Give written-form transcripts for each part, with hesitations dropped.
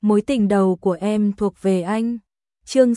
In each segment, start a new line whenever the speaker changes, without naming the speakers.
mối tình đầu của em thuộc về anh. Chương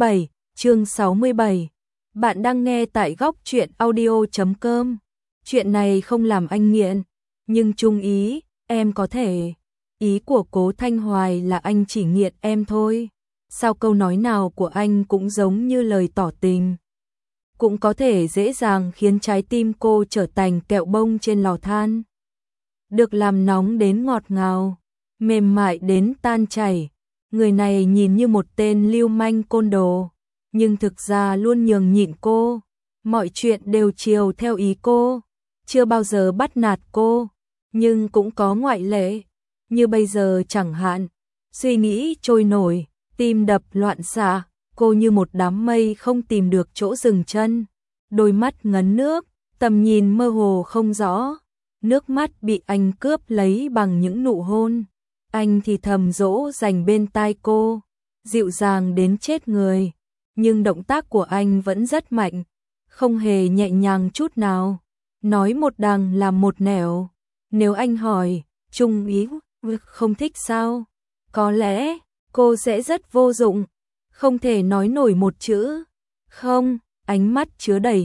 67. Bạn đang nghe tại góc truyện audio.com. Chuyện này không làm anh nghiện, nhưng chung ý, em có thể. Ý của Cố Thanh Hoài là anh chỉ nghiện em thôi. Sao câu nói nào của anh cũng giống như lời tỏ tình. Cũng có thể dễ dàng khiến trái tim cô trở thành kẹo bông trên lò than. Được làm nóng đến ngọt ngào, mềm mại đến tan chảy. Người này nhìn như một tên lưu manh côn đồ, nhưng thực ra luôn nhường nhịn cô. Mọi chuyện đều chiều theo ý cô, chưa bao giờ bắt nạt cô, nhưng cũng có ngoại lệ. Như bây giờ chẳng hạn, suy nghĩ trôi nổi, tim đập loạn xạ, cô như một đám mây không tìm được chỗ dừng chân. Đôi mắt ngấn nước, tầm nhìn mơ hồ không rõ, nước mắt bị anh cướp lấy bằng những nụ hôn. Anh thì thầm dỗ dành bên tai cô, dịu dàng đến chết người, nhưng động tác của anh vẫn rất mạnh, không hề nhẹ nhàng chút nào, nói một đằng làm một nẻo. Nếu anh hỏi, chung ý không thích sao? Có lẽ cô sẽ rất vô dụng, không thể nói nổi một chữ. Không, ánh mắt chứa đầy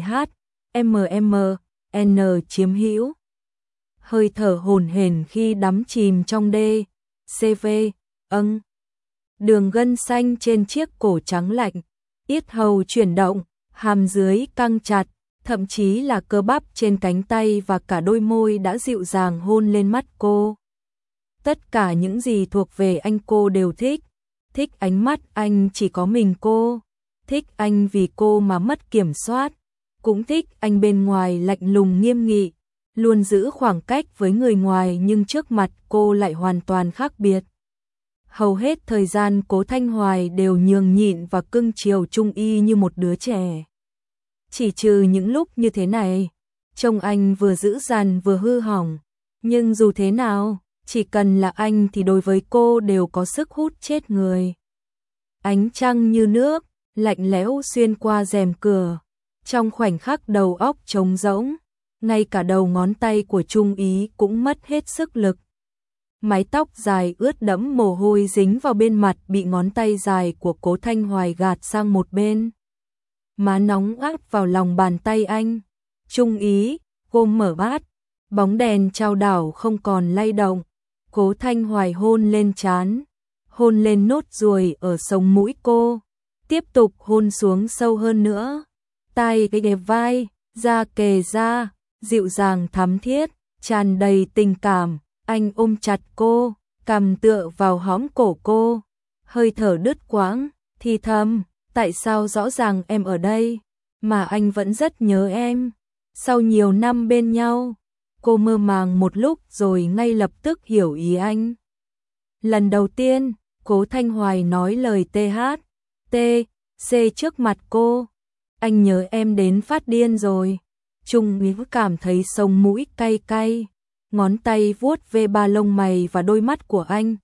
N chiếm hữu. Hơi thở hổn hển khi đắm chìm trong đê, CV, đường gân xanh trên chiếc cổ trắng lạnh, yết hầu chuyển động, hàm dưới căng chặt, thậm chí là cơ bắp trên cánh tay và cả đôi môi đã dịu dàng hôn lên mắt cô. Tất cả những gì thuộc về anh cô đều thích. Thích ánh mắt anh chỉ có mình cô, thích anh vì cô mà mất kiểm soát, cũng thích anh bên ngoài lạnh lùng nghiêm nghị, luôn giữ khoảng cách với người ngoài nhưng trước mặt cô lại hoàn toàn khác biệt. Hầu hết thời gian Cố Thanh Hoài đều nhường nhịn và cưng chiều Chung Y như một đứa trẻ. Chỉ trừ những lúc như thế này, trông anh vừa dữ dằn vừa hư hỏng, nhưng dù thế nào, chỉ cần là anh thì đối với cô đều có sức hút chết người. Ánh trăng như nước, lạnh lẽo xuyên qua rèm cửa, trong khoảnh khắc đầu óc trống rỗng, ngay cả đầu ngón tay của Chung Ý cũng mất hết sức lực. Mái tóc dài ướt đẫm mồ hôi dính vào bên mặt bị ngón tay dài của Cố Thanh Hoài gạt sang một bên. Má nóng áp vào lòng bàn tay anh. Chung Ý, cô mở bát, bóng đèn chao đảo không còn lay động. Cố Thanh Hoài hôn lên trán, hôn lên nốt ruồi ở sống mũi cô, tiếp tục hôn xuống sâu hơn nữa. Tai ghé vai, da kề da, dịu dàng thắm thiết, tràn đầy tình cảm. Anh ôm chặt cô, cằm tựa vào hõm cổ cô, hơi thở đứt quãng, thì thầm, tại sao rõ ràng em ở đây, mà anh vẫn rất nhớ em. Sau nhiều năm bên nhau, cô mơ màng một lúc rồi ngay lập tức hiểu ý anh. Lần đầu tiên, Cố Thanh Hoài nói lời THC trước mặt cô. Anh nhớ em đến phát điên rồi. Chung Ý cảm thấy sống mũi cay cay, ngón tay vuốt ve ba lông mày và đôi mắt của anh.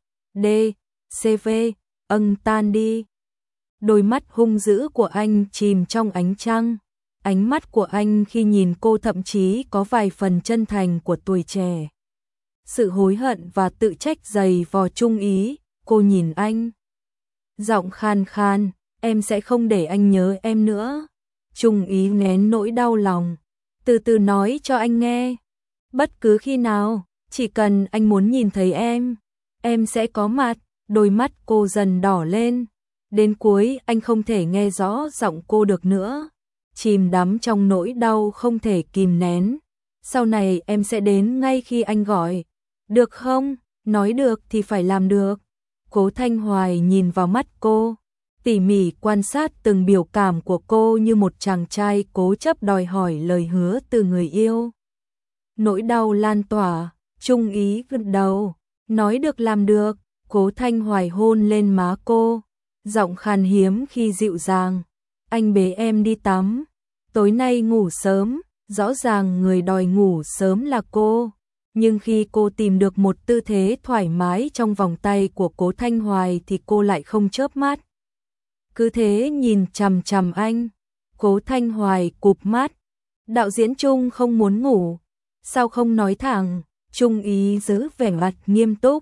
CV, tan đi. Đôi mắt hung dữ của anh chìm trong ánh trăng. Ánh mắt của anh khi nhìn cô thậm chí có vài phần chân thành của tuổi trẻ. Sự hối hận và tự trách dày vò Chung Ý, cô nhìn anh. Giọng khan khan, em sẽ không để anh nhớ em nữa. Chung Ý nén nỗi đau lòng, từ từ nói cho anh nghe. Bất cứ khi nào, chỉ cần anh muốn nhìn thấy em sẽ có mặt. Đôi mắt cô dần đỏ lên. Đến cuối anh không thể nghe rõ giọng cô được nữa. Chìm đắm trong nỗi đau không thể kìm nén. Sau này em sẽ đến ngay khi anh gọi. Được không? Nói được thì phải làm được. Cố Thanh Hoài nhìn vào mắt cô, tỉ mỉ quan sát từng biểu cảm của cô như một chàng trai cố chấp đòi hỏi lời hứa từ người yêu. Nỗi đau lan tỏa, Chung Ý gật đầu, nói được làm được. Cố Thanh Hoài hôn lên má cô, giọng khan hiếm khi dịu dàng. Anh bế em đi tắm, tối nay ngủ sớm. Rõ ràng người đòi ngủ sớm là cô, nhưng khi cô tìm được một tư thế thoải mái trong vòng tay của Cố Thanh Hoài thì cô lại không chớp mắt. Cứ thế nhìn chằm chằm anh. Cố Thanh Hoài cụp mắt. Đạo diễn Chung không muốn ngủ, sao không nói thẳng? Chung Ý giữ vẻ mặt nghiêm túc.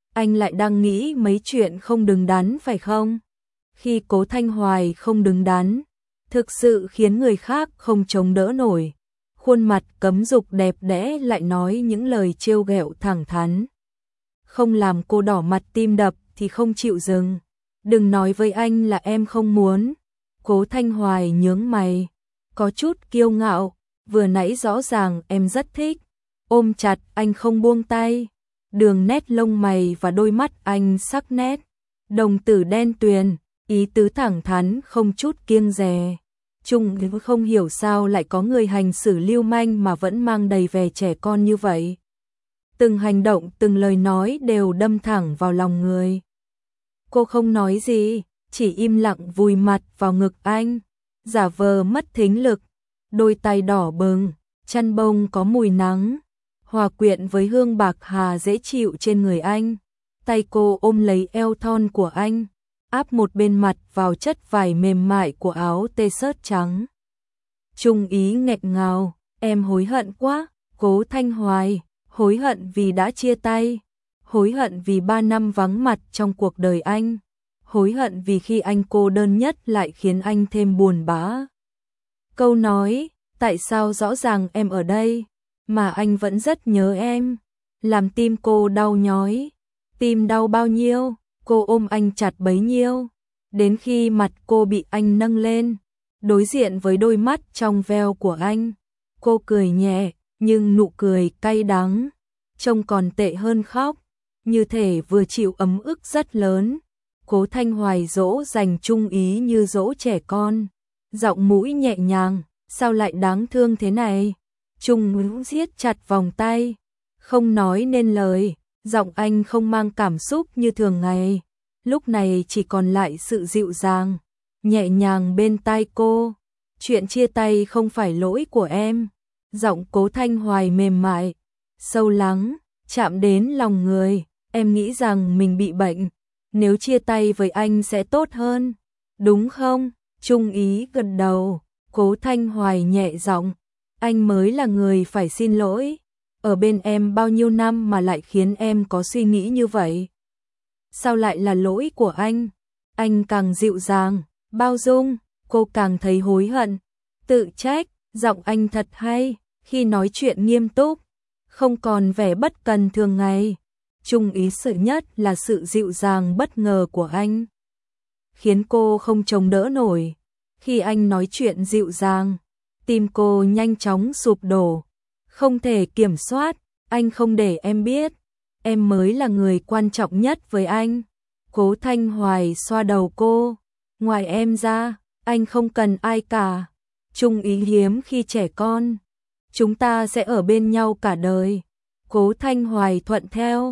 anh lại đang nghĩ mấy chuyện không đứng đắn phải không? Khi Cố Thanh Hoài không đứng đắn, thực sự khiến người khác không chống đỡ nổi. Khuôn mặt cấm dục đẹp đẽ lại nói những lời trêu ghẹo thẳng thắn. Không làm cô đỏ mặt tim đập thì không chịu dừng. Đừng nói với anh là em không muốn. Cố Thanh Hoài nhướng mày, có chút kiêu ngạo, vừa nãy rõ ràng em rất thích. Ôm chặt anh không buông tay. Đường nét lông mày và đôi mắt anh sắc nét, đồng tử đen tuyền, ý tứ thẳng thắn không chút kiêng dè. Trung không hiểu sao lại có người hành xử lưu manh mà vẫn mang đầy vẻ trẻ con như vậy. Từng hành động, từng lời nói đều đâm thẳng vào lòng người. Cô không nói gì, chỉ im lặng vùi mặt vào ngực anh, giả vờ mất thính lực, đôi tay đỏ bừng, chăn bông có mùi nắng, hòa quyện với hương bạc hà dễ chịu trên người anh. Tay cô ôm lấy eo thon của anh, áp một bên mặt vào chất vải mềm mại của áo t-shirt trắng. Trung ý nghẹn ngào, em hối hận quá. Cố Thanh Hoài, hối hận vì đã chia tay, hối hận vì 3 năm vắng mặt trong cuộc đời anh, hối hận vì khi anh cô đơn nhất lại khiến anh thêm buồn bã. Câu nói, tại sao rõ ràng em ở đây, mà anh vẫn rất nhớ em, làm tim cô đau nhói. Tim đau bao nhiêu, cô ôm anh chặt bấy nhiêu, đến khi mặt cô bị anh nâng lên, đối diện với đôi mắt trong veo của anh, cô cười nhẹ, nhưng nụ cười cay đắng, trông còn tệ hơn khóc, như thể vừa chịu ấm ức rất lớn. Cố Thanh Hoài dỗ dành Trung Ý như dỗ trẻ con, giọng mũi nhẹ nhàng, sao lại đáng thương thế này? Trung Ý siết chặt vòng tay, không nói nên lời, giọng anh không mang cảm xúc như thường ngày, lúc này chỉ còn lại sự dịu dàng, nhẹ nhàng bên tai cô. Chuyện chia tay không phải lỗi của em. Giọng Cố Thanh Hoài mềm mại, sâu lắng, chạm đến lòng người. Em nghĩ rằng mình bị bệnh, nếu chia tay với anh sẽ tốt hơn, đúng không? Trung Ý gật đầu. Cố Thanh Hoài nhẹ giọng, anh mới là người phải xin lỗi. Ở bên em bao nhiêu năm mà lại khiến em có suy nghĩ như vậy? Sao lại là lỗi của anh? Anh càng dịu dàng, bao dung, cô càng thấy hối hận, tự trách. Giọng anh thật hay, khi nói chuyện nghiêm túc, không còn vẻ bất cần thường ngày. Trung Ý sợ nhất là sự dịu dàng bất ngờ của anh, khiến cô không chống đỡ nổi. Khi anh nói chuyện dịu dàng, tim cô nhanh chóng sụp đổ, không thể kiểm soát. Anh không để em biết, em mới là người quan trọng nhất với anh. Cố Thanh Hoài xoa đầu cô, ngoài em ra, anh không cần ai cả. Trung Ý hiếm khi trẻ con, chúng ta sẽ ở bên nhau cả đời. Cố Thanh Hoài thuận theo.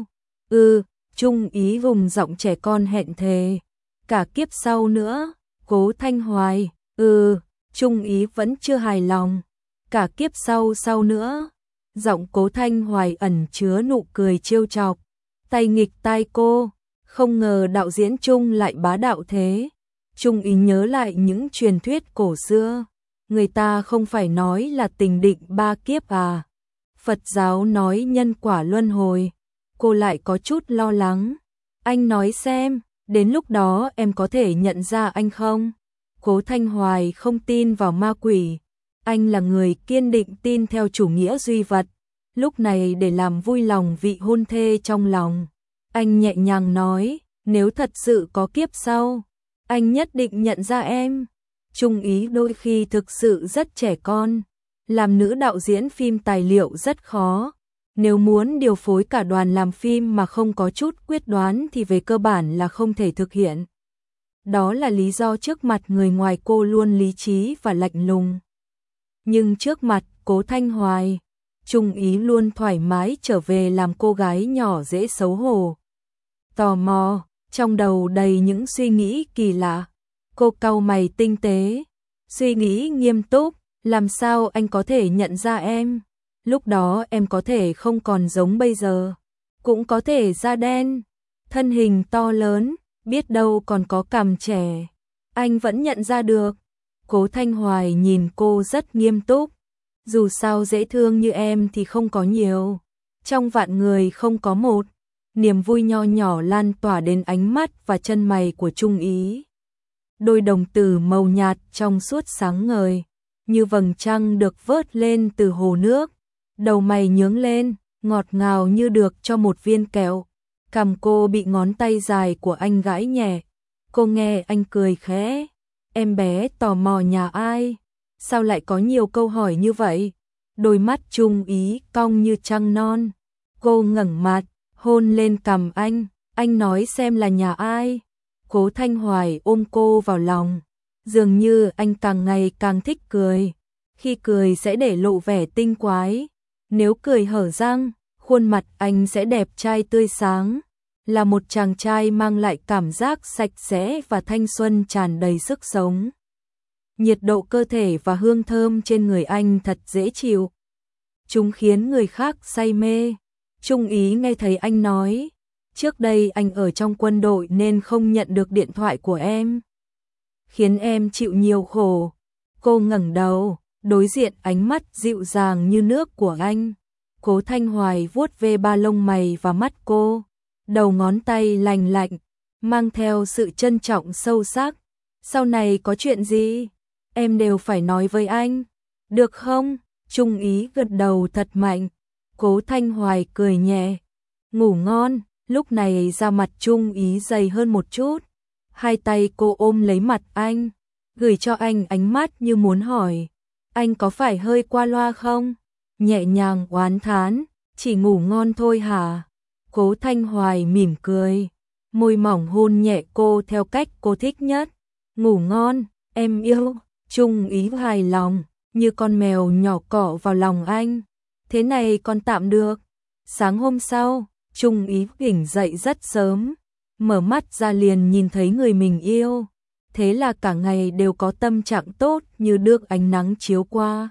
Trung Ý vùng giọng trẻ con hẹn thề, cả kiếp sau nữa. Cố Thanh Hoài, Trung Ý vẫn chưa hài lòng, cả kiếp sau nữa. Giọng Cố Thanh Hoài ẩn chứa nụ cười trêu chọc, tay nghịch tai cô, không ngờ đạo diễn Trung lại bá đạo thế. Trung Ý nhớ lại những truyền thuyết cổ xưa, người ta không phải nói là tình định 3 kiếp à? Phật giáo nói nhân quả luân hồi. Cô lại có chút lo lắng. Anh nói xem, đến lúc đó em có thể nhận ra anh không? Cố Thanh Hoài không tin vào ma quỷ, anh là người kiên định tin theo chủ nghĩa duy vật. Lúc này để làm vui lòng vị hôn thê trong lòng, anh nhẹ nhàng nói, nếu thật sự có kiếp sau, anh nhất định nhận ra em. Trung Ý đôi khi thực sự rất trẻ con, làm nữ đạo diễn phim tài liệu rất khó. Nếu muốn điều phối cả đoàn làm phim mà không có chút quyết đoán thì về cơ bản là không thể thực hiện. Đó là lý do trước mặt người ngoài cô luôn lý trí và lạnh lùng. Nhưng trước mặt Cố Thanh Hoài, Trung Ý luôn thoải mái trở về làm cô gái nhỏ dễ xấu hổ, tò mò, trong đầu đầy những suy nghĩ kỳ lạ. Cô cau mày tinh tế, suy nghĩ nghiêm túc, làm sao anh có thể nhận ra em? Lúc đó em có thể không còn giống bây giờ, cũng có thể da đen, thân hình to lớn, biết đâu còn có cằm trẻ. Anh vẫn nhận ra được. Cố Thanh Hoài nhìn cô rất nghiêm túc. Dù sao dễ thương như em thì không có nhiều, trong vạn người không có một. Niềm vui nho nhỏ lan tỏa đến ánh mắt và chân mày của Trung Ý. Đôi đồng tử màu nhạt trong suốt sáng ngời, như vầng trăng được vớt lên từ hồ nước. Đầu mày nhướng lên, ngọt ngào như được cho một viên kẹo. Cằm cô bị ngón tay dài của anh gãi nhẹ. Cô nghe anh cười khẽ. Em bé tò mò nhà ai? Sao lại có nhiều câu hỏi như vậy? Đôi mắt Trung Ý cong như trăng non. Cô ngẩng mặt, hôn lên cằm anh nói xem là nhà ai? Cố Thanh Hoài ôm cô vào lòng. Dường như anh càng ngày càng thích cười. Khi cười sẽ để lộ vẻ tinh quái. Nếu cười hở răng, khuôn mặt anh sẽ đẹp trai tươi sáng. Là một chàng trai mang lại cảm giác sạch sẽ và thanh xuân tràn đầy sức sống. Nhiệt độ cơ thể và hương thơm trên người anh thật dễ chịu. Chúng khiến người khác say mê. Trung Ý nghe thấy anh nói, trước đây anh ở trong quân đội nên không nhận được điện thoại của em. Khiến em chịu nhiều khổ. Cô ngẩng đầu, đối diện ánh mắt dịu dàng như nước của anh. Cố Thanh Hoài vuốt ve ba lông mày và mắt cô. Đầu ngón tay lành lạnh, mang theo sự trân trọng sâu sắc. Sau này có chuyện gì, em đều phải nói với anh, được không? Trung Ý gật đầu thật mạnh. Cố Thanh Hoài cười nhẹ. Ngủ ngon. Lúc này da mặt Trung Ý dày hơn một chút. Hai tay cô ôm lấy mặt anh, gửi cho anh ánh mắt như muốn hỏi, anh có phải hơi qua loa không? Nhẹ nhàng oán thán, chỉ ngủ ngon thôi hả? Cố Thanh Hoài mỉm cười, môi mỏng hôn nhẹ cô theo cách cô thích nhất. Ngủ ngon, em yêu. Trung Ý hài lòng, như con mèo nhỏ cọ vào lòng anh. Thế này còn tạm được. Sáng hôm sau, Trung Ý tỉnh dậy rất sớm, mở mắt ra liền nhìn thấy người mình yêu. Thế là cả ngày đều có tâm trạng tốt như được ánh nắng chiếu qua.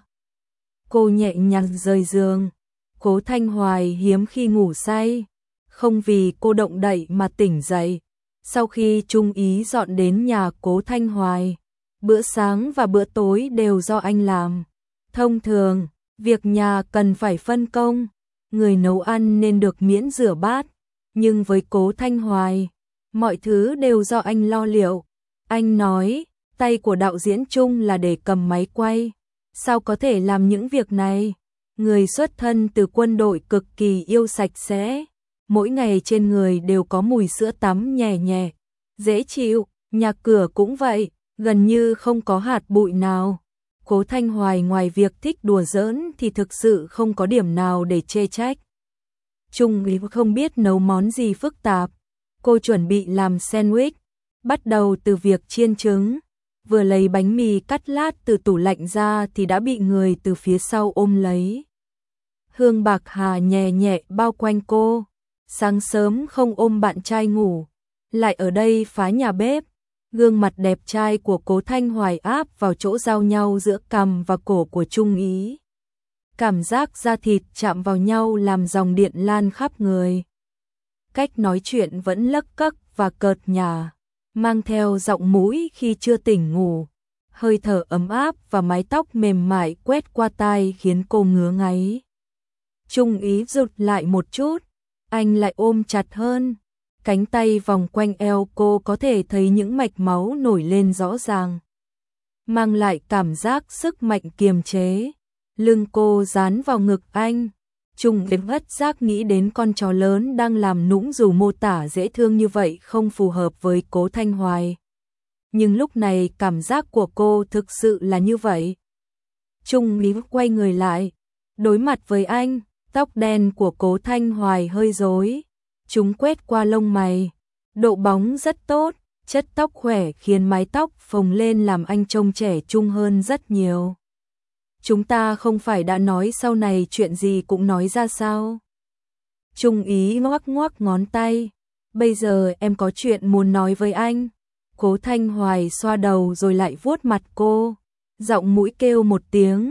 Cô nhẹ nhàng rời giường. Cố Thanh Hoài hiếm khi ngủ say, không vì cô động đậy mà tỉnh dậy. Sau khi Trung Ý dọn đến nhà Cố Thanh Hoài, bữa sáng và bữa tối đều do anh làm. Thông thường, việc nhà cần phải phân công, người nấu ăn nên được miễn rửa bát, nhưng với Cố Thanh Hoài, mọi thứ đều do anh lo liệu. Anh nói, tay của đạo diễn Trung là để cầm máy quay, sao có thể làm những việc này? Người xuất thân từ quân đội cực kỳ yêu sạch sẽ, mỗi ngày trên người đều có mùi sữa tắm nhẹ nhẹ, dễ chịu, nhà cửa cũng vậy, gần như không có hạt bụi nào. Cố Thanh Hoài ngoài việc thích đùa giỡn thì thực sự không có điểm nào để chê trách. Trung Ý không biết nấu món gì phức tạp, cô chuẩn bị làm sandwich, bắt đầu từ việc chiên trứng. Vừa lấy bánh mì cắt lát từ tủ lạnh ra thì đã bị người từ phía sau ôm lấy. Hương bạc hà nhẹ nhẹ bao quanh cô. Sáng sớm không ôm bạn trai ngủ, lại ở đây phá nhà bếp. Gương mặt đẹp trai của Cố Thanh Hoài áp vào chỗ giao nhau giữa cằm và cổ của Trung Ý. Cảm giác da thịt chạm vào nhau làm dòng điện lan khắp người. Cách nói chuyện vẫn lấc cấc và cợt nhả, mang theo giọng mũi khi chưa tỉnh ngủ. Hơi thở ấm áp và mái tóc mềm mại quét qua tai khiến cô ngứa ngáy. Trung Ý rụt lại một chút, anh lại ôm chặt hơn. Cánh tay vòng quanh eo cô có thể thấy những mạch máu nổi lên rõ ràng, mang lại cảm giác sức mạnh kiềm chế. Lưng cô dán vào ngực anh. Trung Ý bất giác nghĩ đến con chó lớn đang làm nũng, dù mô tả dễ thương như vậy không phù hợp với Cố Thanh Hoài. Nhưng lúc này cảm giác của cô thực sự là như vậy. Trung Ý quay người lại, đối mặt với anh, tóc đen của Cố Thanh Hoài hơi rối. Chúng quét qua lông mày, độ bóng rất tốt, chất tóc khỏe khiến mái tóc phồng lên làm anh trông trẻ trung hơn rất nhiều. Chúng ta không phải đã nói sau này chuyện gì cũng nói ra sao? Trung Ý ngoắc ngoắc ngón tay, bây giờ em có chuyện muốn nói với anh. Cố Thanh Hoài xoa đầu rồi lại vuốt mặt cô, giọng mũi kêu một tiếng,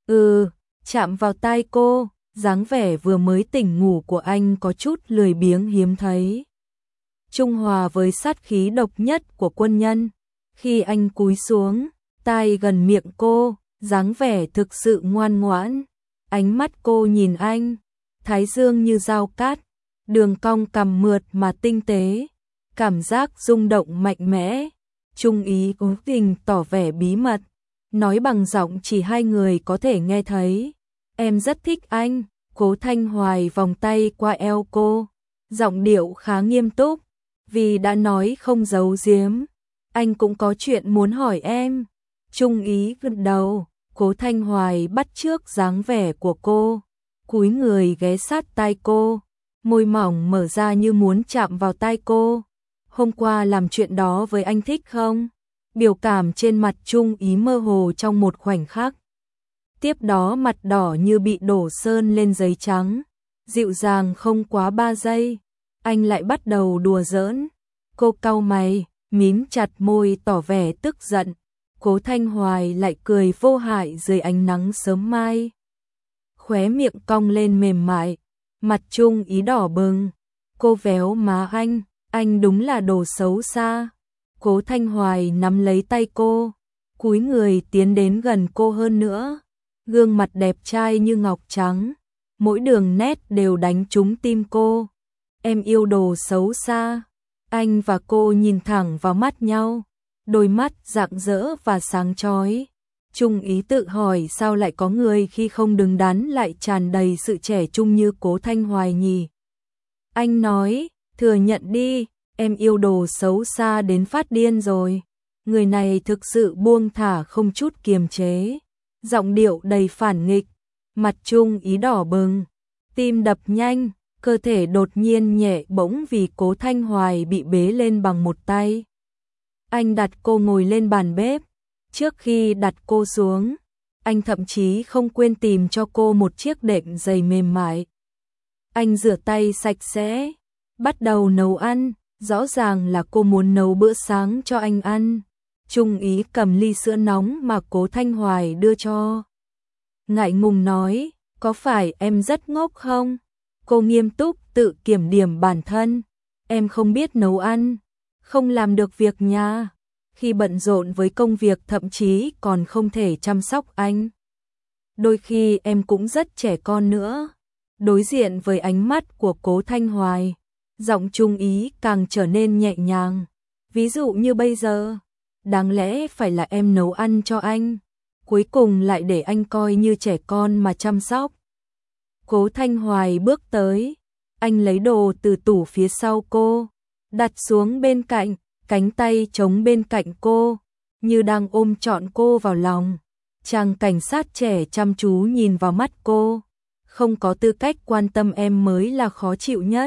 chạm vào tai cô. Dáng vẻ vừa mới tỉnh ngủ của anh có chút lười biếng hiếm thấy, trung hòa với sát khí độc nhất của quân nhân. Khi anh cúi xuống, tai gần miệng cô, dáng vẻ thực sự ngoan ngoãn. Ánh mắt cô nhìn anh, thái dương như dao cát, đường cong cằm mượt mà tinh tế, cảm giác rung động mạnh mẽ. Trung ý cố tình tỏ vẻ bí mật, nói bằng giọng chỉ hai người có thể nghe thấy. Em rất thích anh. Cố Thanh Hoài vòng tay qua eo cô, giọng điệu khá nghiêm túc, vì đã nói không giấu giếm. Anh cũng có chuyện muốn hỏi em. Trung ý gật đầu, Cố Thanh Hoài bắt chước dáng vẻ của cô, cúi người ghé sát tai cô, môi mỏng mở ra như muốn chạm vào tai cô. Hôm qua làm chuyện đó với anh thích không? Biểu cảm trên mặt Trung ý mơ hồ trong một khoảnh khắc. Tiếp đó mặt đỏ như bị đổ sơn lên giấy trắng, dịu dàng không quá 3 giây, anh lại bắt đầu đùa giỡn. Cô cau mày, mím chặt môi tỏ vẻ tức giận. Cố Thanh Hoài lại cười vô hại dưới ánh nắng sớm mai. Khóe miệng cong lên mềm mại, mặt Trung ý đỏ bừng. Cô véo má anh đúng là đồ xấu xa. Cố Thanh Hoài nắm lấy tay cô, cúi người tiến đến gần cô hơn nữa. Gương mặt đẹp trai như ngọc trắng, mỗi đường nét đều đánh trúng tim cô. Em yêu đồ xấu xa. Anh và cô nhìn thẳng vào mắt nhau, đôi mắt rạng rỡ và sáng chói. Trung ý tự hỏi sao lại có người khi không đứng đắn lại tràn đầy sự trẻ trung như Cố Thanh Hoài nhỉ. Anh nói, thừa nhận đi, em yêu đồ xấu xa đến phát điên rồi. Người này thực sự buông thả không chút kiềm chế, giọng điệu đầy phản nghịch. Mặt Trung ý đỏ bừng, tim đập nhanh, cơ thể đột nhiên nhẹ bỗng vì Cố Thanh Hoài bị bế lên bằng một tay. Anh đặt cô ngồi lên bàn bếp, trước khi đặt cô xuống, anh thậm chí không quên tìm cho cô một chiếc đệm giày mềm mại. Anh rửa tay sạch sẽ, bắt đầu nấu ăn, rõ ràng là cô muốn nấu bữa sáng cho anh ăn. Trung ý cầm ly sữa nóng mà Cố Thanh Hoài đưa cho. Ngại ngùng nói, có phải em rất ngốc không? Cô nghiêm túc tự kiểm điểm bản thân. Em không biết nấu ăn, không làm được việc nhà. Khi bận rộn với công việc thậm chí còn không thể chăm sóc anh. Đôi khi em cũng rất trẻ con nữa. Đối diện với ánh mắt của Cố Thanh Hoài, giọng Trung ý càng trở nên nhẹ nhàng. Ví dụ như bây giờ, đáng lẽ phải là em nấu ăn cho anh, cuối cùng lại để anh coi như trẻ con mà chăm sóc. Cố Thanh Hoài bước tới, anh lấy đồ từ tủ phía sau cô, đặt xuống bên cạnh, cánh tay chống bên cạnh cô, như đang ôm trọn cô vào lòng. Chàng cảnh sát trẻ chăm chú nhìn vào mắt cô, không có tư cách quan tâm em mới là khó chịu nhất.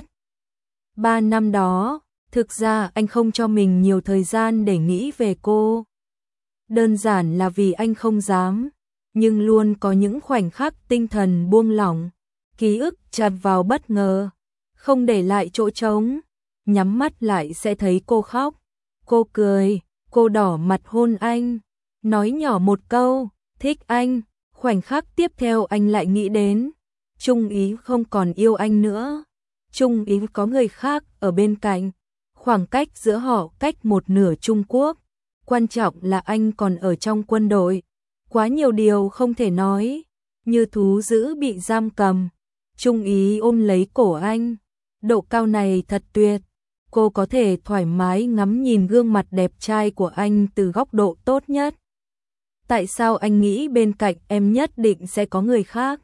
3 năm đó, thực ra anh không cho mình nhiều thời gian để nghĩ về cô. Đơn giản là vì anh không dám, nhưng luôn có những khoảnh khắc tinh thần buông lỏng, ký ức chặt vào bất ngờ, không để lại chỗ trống, nhắm mắt lại sẽ thấy cô khóc. Cô cười, cô đỏ mặt hôn anh, nói nhỏ một câu, thích anh. Khoảnh khắc tiếp theo anh lại nghĩ đến, Trung ý không còn yêu anh nữa. Trung ý có người khác ở bên cạnh, khoảng cách giữa họ cách một nửa Trung Quốc. Quan trọng là anh còn ở trong quân đội, quá nhiều điều không thể nói, như thú dữ bị giam cầm. Trung ý ôm lấy cổ anh, độ cao này thật tuyệt. Cô có thể thoải mái ngắm nhìn gương mặt đẹp trai của anh từ góc độ tốt nhất. Tại sao anh nghĩ bên cạnh em nhất định sẽ có người khác?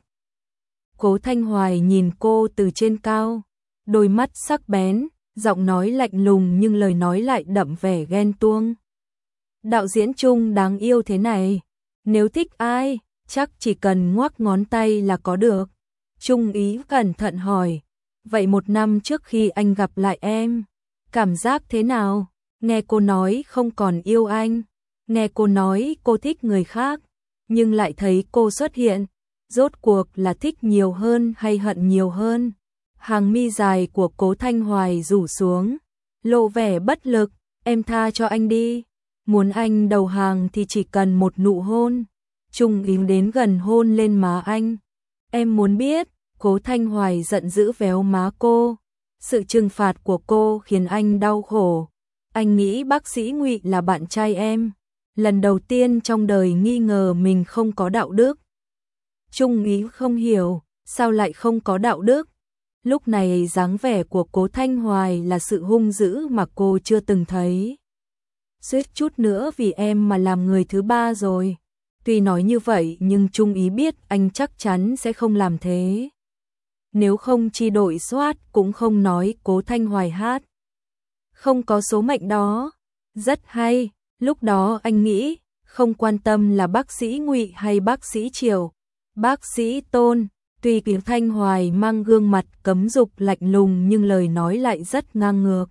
Cố Thanh Hoài nhìn cô từ trên cao, đôi mắt sắc bén, giọng nói lạnh lùng nhưng lời nói lại đậm vẻ ghen tuông. Đạo diễn Trung đáng yêu thế này, nếu thích ai, chắc chỉ cần ngoắc ngón tay là có được. Trung ý cẩn thận hỏi, vậy 1 năm trước khi anh gặp lại em, cảm giác thế nào? Nghe cô nói không còn yêu anh, nghe cô nói cô thích người khác, nhưng lại thấy cô xuất hiện, rốt cuộc là thích nhiều hơn hay hận nhiều hơn? Hàng mi dài của Cố Thanh Hoài rủ xuống, lộ vẻ bất lực. Em tha cho anh đi, muốn anh đầu hàng thì chỉ cần một nụ hôn. Trung ý đến gần hôn lên má anh. Em muốn biết. Cố Thanh Hoài giận dữ véo má cô. Sự trừng phạt của cô khiến anh đau khổ. Anh nghĩ bác sĩ Ngụy là bạn trai em, lần đầu tiên trong đời nghi ngờ mình không có đạo đức. Trung ý không hiểu, sao lại không có đạo đức? Lúc này dáng vẻ của Cố Thanh Hoài là sự hung dữ mà cô chưa từng thấy. Suýt chút nữa vì em mà làm người thứ ba rồi. Tuy nói như vậy nhưng Trung Ý biết anh chắc chắn sẽ không làm thế. Nếu không chi đội SWAT cũng không nói Cố Thanh Hoài hát. Không có số mệnh đó. Rất hay, lúc đó anh nghĩ, không quan tâm là bác sĩ Ngụy hay bác sĩ Triều, bác sĩ Tôn, tuy Cố Thanh Hoài mang gương mặt cấm dục lạnh lùng nhưng lời nói lại rất ngang ngược.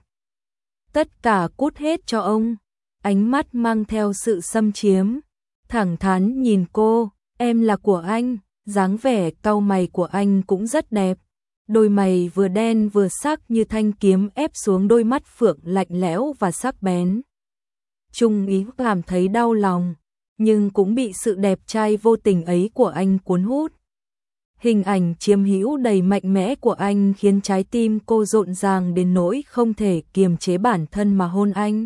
Tất cả cút hết cho ông, ánh mắt mang theo sự xâm chiếm, thẳng thắn nhìn cô, em là của anh, dáng vẻ cau mày của anh cũng rất đẹp. Đôi mày vừa đen vừa sắc như thanh kiếm ép xuống đôi mắt phượng lạnh lẽo và sắc bén. Trung Ý cảm thấy đau lòng, nhưng cũng bị sự đẹp trai vô tình ấy của anh cuốn hút. Hình ảnh chiếm hữu đầy mạnh mẽ của anh khiến trái tim cô rộn ràng đến nỗi không thể kiềm chế bản thân mà hôn anh.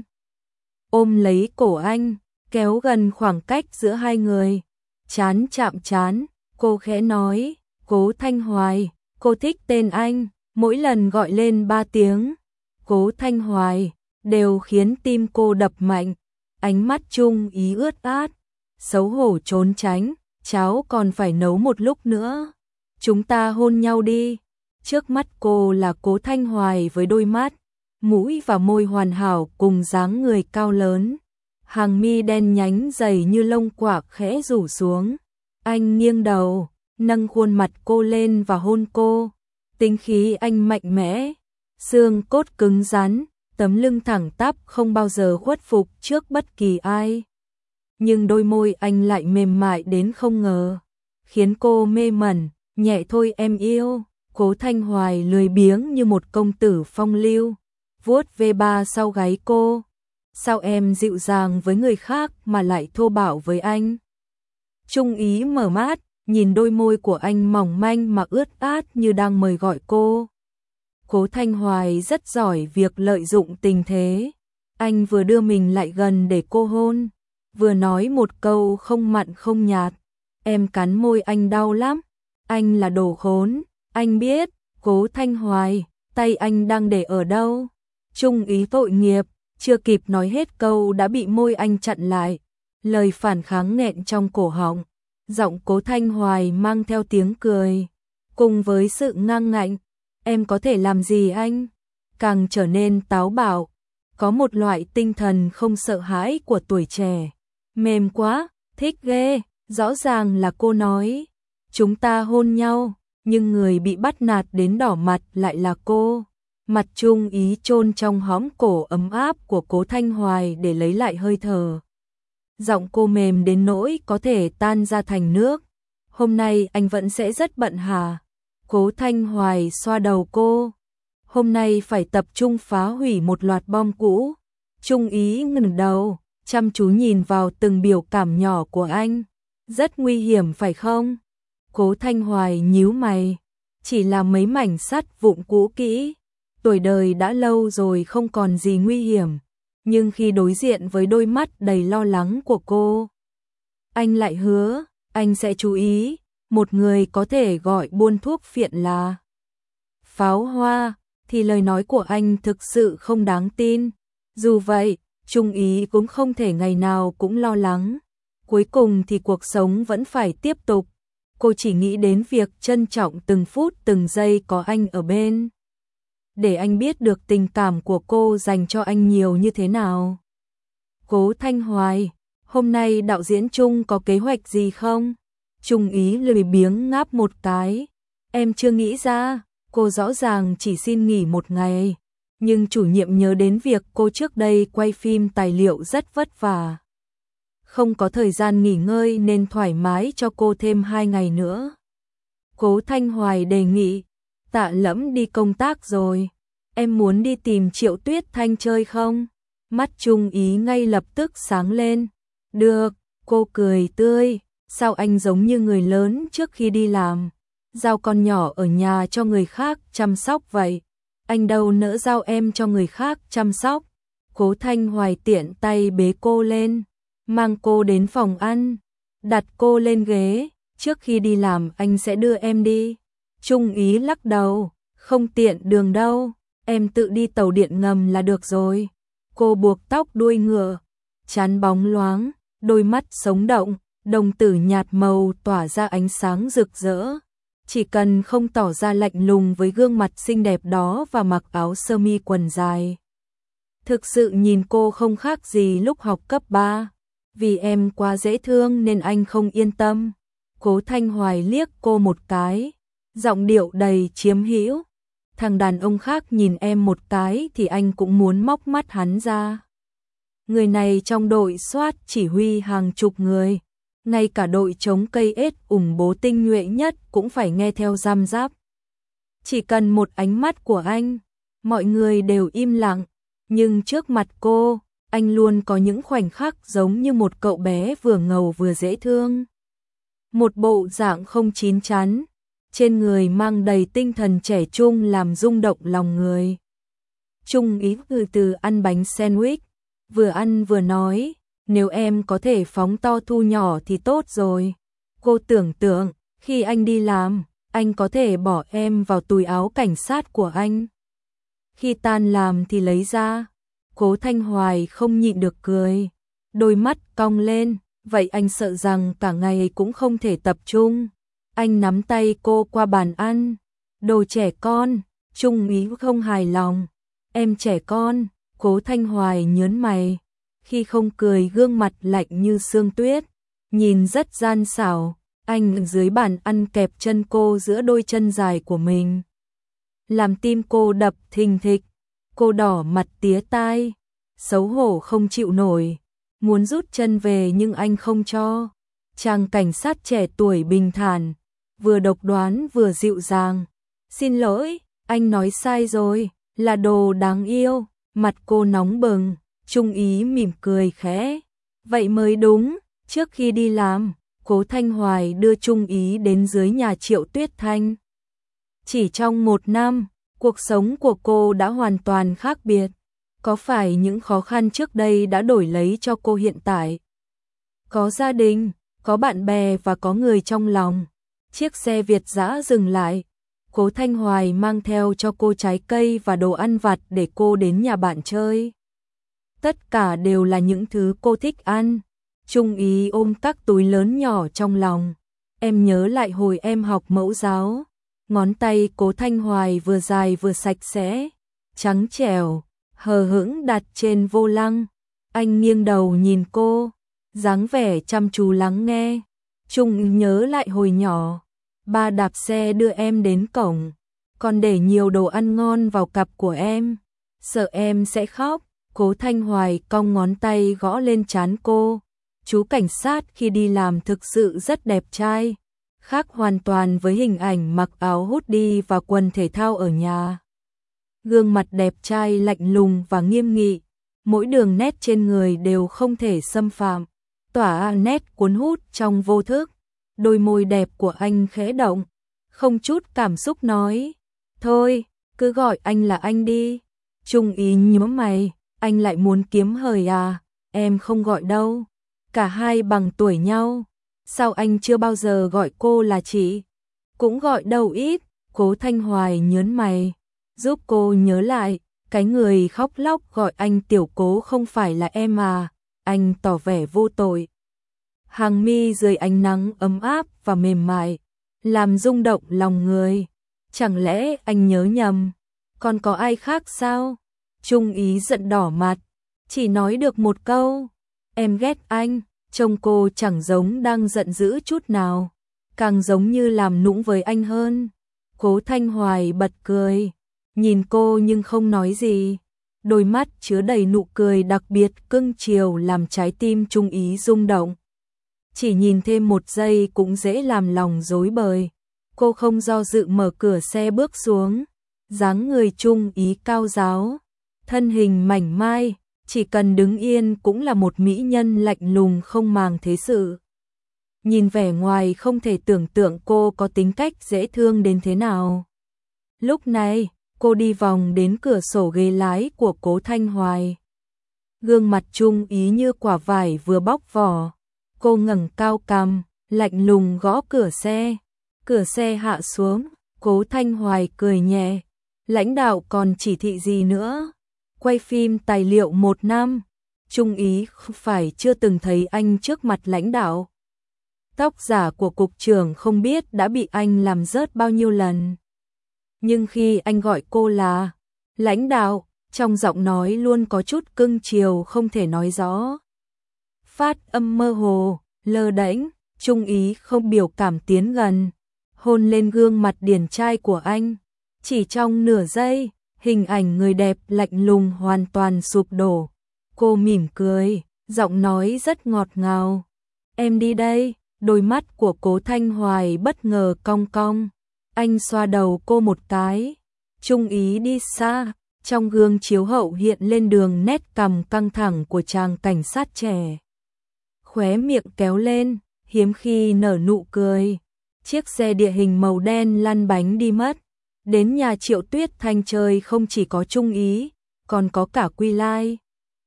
Ôm lấy cổ anh, kéo gần khoảng cách giữa hai người. Chán chạm chán, cô khẽ nói, Cố Thanh Hoài, cô thích tên anh, mỗi lần gọi lên 3 tiếng. Cố Thanh Hoài, đều khiến tim cô đập mạnh. Ánh mắt Trung Ý ướt át, xấu hổ trốn tránh, cháu còn phải nấu một lúc nữa. Chúng ta hôn nhau đi. Trước mắt cô là Cố Thanh Hoài với đôi mắt, mũi và môi hoàn hảo cùng dáng người cao lớn. Hàng mi đen nhánh dày như lông quạ khẽ rủ xuống. Anh nghiêng đầu, nâng khuôn mặt cô lên và hôn cô. Tính khí anh mạnh mẽ, xương cốt cứng rắn, tấm lưng thẳng tắp không bao giờ khuất phục trước bất kỳ ai. Nhưng đôi môi anh lại mềm mại đến không ngờ, khiến cô mê mẩn, nhẹ thôi em yêu. Cố Thanh Hoài lười biếng như một công tử phong lưu, vuốt ve ba sau gáy cô. Sao em dịu dàng với người khác mà lại thô bạo với anh? Trung Ý mở mắt, nhìn đôi môi của anh mỏng manh mà ướt át như đang mời gọi cô. Cố Thanh Hoài rất giỏi việc lợi dụng tình thế. Anh vừa đưa mình lại gần để cô hôn, vừa nói một câu không mặn không nhạt. Em cắn môi anh đau lắm. Anh là đồ khốn, anh biết. Cố Thanh Hoài, tay anh đang để ở đâu? Trung Ý tội nghiệp, chưa kịp nói hết câu đã bị môi anh chặn lại. Lời phản kháng nghẹn trong cổ họng. Giọng Cố Thanh Hoài mang theo tiếng cười, cùng với sự ngang ngạnh. Em có thể làm gì anh? Càng trở nên táo bạo, có một loại tinh thần không sợ hãi của tuổi trẻ. Mềm quá, thích ghê, rõ ràng là cô nói. Chúng ta hôn nhau, nhưng người bị bắt nạt đến đỏ mặt lại là cô. Mặt Trung Ý chôn trong hõm cổ ấm áp của Cố Thanh Hoài để lấy lại hơi thở. Giọng cô mềm đến nỗi có thể tan ra thành nước. Hôm nay anh vẫn sẽ rất bận hả? Cố Thanh Hoài xoa đầu cô. Hôm nay phải tập trung phá hủy một loạt bom cũ. Trung Ý ngẩng đầu, chăm chú nhìn vào từng biểu cảm nhỏ của anh. Rất nguy hiểm phải không? Cố Thanh Hoài nhíu mày. Chỉ là mấy mảnh sắt vụn cũ kỹ. Tuổi đời đã lâu rồi không còn gì nguy hiểm. Nhưng khi đối diện với đôi mắt đầy lo lắng của cô, anh lại hứa, anh sẽ chú ý. Một người có thể gọi buôn thuốc phiện là pháo hoa, thì lời nói của anh thực sự không đáng tin. Dù vậy, Trung Ý cũng không thể ngày nào cũng lo lắng. Cuối cùng thì cuộc sống vẫn phải tiếp tục. Cô chỉ nghĩ đến việc trân trọng từng phút từng giây có anh ở bên. Để anh biết được tình cảm của cô dành cho anh nhiều như thế nào. Cố Thanh Hoài, hôm nay đạo diễn Trung có kế hoạch gì không? Trung Ý lười biếng ngáp một cái. Em chưa nghĩ ra, cô rõ ràng chỉ xin nghỉ một ngày. Nhưng chủ nhiệm nhớ đến việc cô trước đây quay phim tài liệu rất vất vả. Không có thời gian nghỉ ngơi nên thoải mái cho cô thêm 2 ngày nữa. Cố Thanh Hoài đề nghị, Tạ Lẫm đi công tác rồi. Em muốn đi tìm Triệu Tuyết Thanh chơi không? Mắt Trung Ý ngay lập tức sáng lên. Được, cô cười tươi. Sao anh giống như người lớn trước khi đi làm, giao con nhỏ ở nhà cho người khác chăm sóc vậy? Anh đâu nỡ giao em cho người khác chăm sóc. Cố Thanh Hoài tiện tay bế cô lên, mang cô đến phòng ăn, đặt cô lên ghế. Trước khi đi làm anh sẽ đưa em đi. Trung Ý lắc đầu, Không tiện đường đâu, em tự đi tàu điện ngầm là được rồi. Cô buộc tóc đuôi ngựa, trán bóng loáng, đôi mắt sống động, đồng tử nhạt màu tỏa ra ánh sáng rực rỡ. Chỉ cần không tỏ ra lạnh lùng với gương mặt xinh đẹp đó và mặc áo sơ mi quần dài. Thực sự nhìn cô không khác gì lúc học cấp 3. Vì em quá dễ thương nên anh không yên tâm. Cố Thanh Hoài liếc cô một cái, giọng điệu đầy chiếm hữu. Thằng đàn ông khác nhìn em một cái thì anh cũng muốn móc mắt hắn ra. Người này trong đội SWAT chỉ huy hàng chục người, ngay cả đội chống cây ết ủng bố tinh nhuệ nhất cũng phải nghe theo giam giáp. Chỉ cần một ánh mắt của anh, mọi người đều im lặng, nhưng trước mặt cô, anh luôn có những khoảnh khắc giống như một cậu bé vừa ngầu vừa dễ thương. Một bộ dạng không chín chắn, trên người mang đầy tinh thần trẻ trung làm rung động lòng người. Trung Ý từ ăn bánh sandwich, vừa ăn vừa nói, nếu em có thể phóng to thu nhỏ thì tốt rồi. Cô tưởng tượng, khi anh đi làm, anh có thể bỏ em vào túi áo cảnh sát của anh. Khi tan làm thì lấy ra. Cố Thanh Hoài không nhịn được cười, đôi mắt cong lên, vậy anh sợ rằng cả ngày cũng không thể tập trung. Anh nắm tay cô qua bàn ăn, đồ trẻ con. Trung Ý không hài lòng, em trẻ con. Cố Thanh Hoài nhớn mày, khi không cười gương mặt lạnh như sương tuyết, nhìn rất gian xảo. Anh dưới bàn ăn kẹp chân cô giữa đôi chân dài của mình, làm tim cô đập thình thịch. Cô đỏ mặt tía tai, xấu hổ không chịu nổi, muốn rút chân về nhưng anh không cho. Chàng cảnh sát trẻ tuổi bình thản, vừa độc đoán vừa dịu dàng. Xin lỗi, anh nói sai rồi, là đồ đáng yêu. Mặt cô nóng bừng, Trung Ý mỉm cười khẽ. Vậy mới đúng. Trước khi đi làm, Cố Thanh Hoài đưa Trung Ý đến dưới nhà Triệu Tuyết Thanh. Chỉ trong 1 năm, cuộc sống của cô đã hoàn toàn khác biệt. Có phải những khó khăn trước đây đã đổi lấy cho cô hiện tại? Có gia đình, có bạn bè và có người trong lòng. Chiếc xe Việt dã dừng lại. Cố Thanh Hoài mang theo cho cô trái cây và đồ ăn vặt để cô đến nhà bạn chơi. Tất cả đều là những thứ cô thích ăn. Trung Ý ôm các túi lớn nhỏ trong lòng. Em nhớ lại hồi em học mẫu giáo. Ngón tay Cố Thanh Hoài vừa dài vừa sạch sẽ, trắng trẻo, hờ hững đặt trên vô lăng. Anh nghiêng đầu nhìn cô, dáng vẻ chăm chú lắng nghe. Trung nhớ lại hồi nhỏ, ba đạp xe đưa em đến cổng, còn để nhiều đồ ăn ngon vào cặp của em, sợ em sẽ khóc. Cố Thanh Hoài cong ngón tay gõ lên trán cô. Chú cảnh sát khi đi làm thực sự rất đẹp trai, khác hoàn toàn với hình ảnh mặc áo hoodie và quần thể thao ở nhà. Gương mặt đẹp trai lạnh lùng và nghiêm nghị, mỗi đường nét trên người đều không thể xâm phạm, tỏa nét cuốn hút trong vô thức. Đôi môi đẹp của anh khẽ động, không chút cảm xúc nói, thôi, cứ gọi anh là anh đi. Trung Ý nhướng mày, anh lại muốn kiếm hời à? Em không gọi đâu, cả hai bằng tuổi nhau. Sao anh chưa bao giờ gọi cô là chị? Cũng gọi đâu ít. Cố Thanh Hoài nhớn mày, giúp cô nhớ lại, cái người khóc lóc gọi anh tiểu Cố không phải là em à? Anh tỏ vẻ vô tội. Hàng mi dưới ánh nắng ấm áp và mềm mại, làm rung động lòng người. Chẳng lẽ anh nhớ nhầm? Còn có ai khác sao? Trung Ý giận đỏ mặt, chỉ nói được một câu, em ghét anh. Trông cô chẳng giống đang giận dữ chút nào, càng giống như làm nũng với anh hơn. Cố Thanh Hoài bật cười, nhìn cô nhưng không nói gì. Đôi mắt chứa đầy nụ cười đặc biệt cưng chiều làm trái tim Trung Ý rung động. Chỉ nhìn thêm một giây cũng dễ làm lòng rối bời. Cô không do dự mở cửa xe bước xuống. Dáng người Trung Ý cao ráo, thân hình mảnh mai, chỉ cần đứng yên cũng là một mỹ nhân lạnh lùng không màng thế sự. Nhìn vẻ ngoài không thể tưởng tượng cô có tính cách dễ thương đến thế nào. Lúc này, cô đi vòng đến cửa sổ ghế lái của Cố Thanh Hoài. Gương mặt Trung Ý như quả vải vừa bóc vỏ. Cô ngẩng cao cằm, lạnh lùng gõ cửa xe. Cửa xe hạ xuống, Cố Thanh Hoài cười nhẹ, Lãnh đạo còn chỉ thị gì nữa? Quay phim tài liệu 1 năm, Trung Ý phải chưa từng thấy anh trước mặt lãnh đạo. Tóc giả của cục trưởng không biết đã bị anh làm rớt bao nhiêu lần. Nhưng khi anh gọi cô là lãnh đạo, trong giọng nói luôn có chút cưng chiều không thể nói rõ. Phát âm mơ hồ, lơ đễnh, Trung Ý không biểu cảm tiến gần, hôn lên gương mặt điển trai của anh. Chỉ trong nửa giây, hình ảnh người đẹp lạnh lùng hoàn toàn sụp đổ. Cô mỉm cười, giọng nói rất ngọt ngào. Em đi đây, đôi mắt của Cố Thanh Hoài bất ngờ cong cong. Anh xoa đầu cô một cái. Trung Ý đi xa, trong gương chiếu hậu hiện lên đường nét cằm căng thẳng của chàng cảnh sát trẻ. Khóe miệng kéo lên, hiếm khi nở nụ cười. Chiếc xe địa hình màu đen lăn bánh đi mất. Đến nhà Triệu Tuyết Thanh chơi không chỉ có Trung Ý, còn có cả Quy Lai.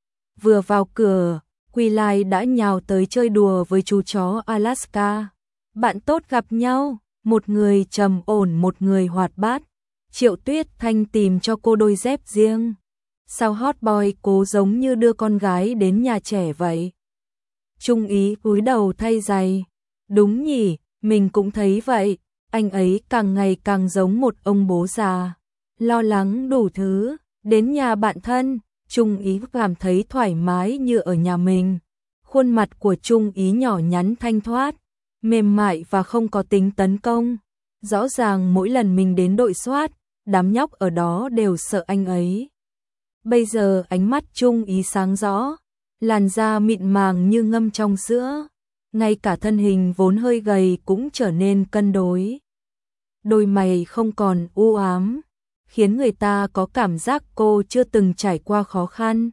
Vừa vào cửa, Quy Lai đã nhào tới chơi đùa với chú chó Alaska. Bạn tốt gặp nhau, một người trầm ổn một người hoạt bát. Triệu Tuyết Thanh tìm cho cô đôi dép riêng. Sao hot boy cố giống như đưa con gái đến nhà trẻ vậy? Trung Ý cúi đầu thay giày. Đúng nhỉ, mình cũng thấy vậy. Anh ấy càng ngày càng giống một ông bố già. Lo lắng đủ thứ. Đến nhà bạn thân, Trung Ý cảm thấy thoải mái như ở nhà mình. Khuôn mặt của Trung Ý nhỏ nhắn thanh thoát, mềm mại và không có tính tấn công. Rõ ràng mỗi lần mình đến đội soát, đám nhóc ở đó đều sợ anh ấy. Bây giờ ánh mắt Trung Ý sáng rõ, làn da mịn màng như ngâm trong sữa, ngay cả thân hình vốn hơi gầy cũng trở nên cân đối. Đôi mày không còn u ám, khiến người ta có cảm giác cô chưa từng trải qua khó khăn.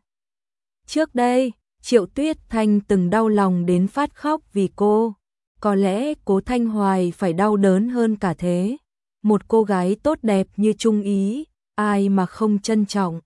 Trước đây, Triệu Tuyết Thanh từng đau lòng đến phát khóc vì cô. Có lẽ Cố Thanh Hoài phải đau đớn hơn cả thế. Một cô gái tốt đẹp như Trung Ý, ai mà không trân trọng.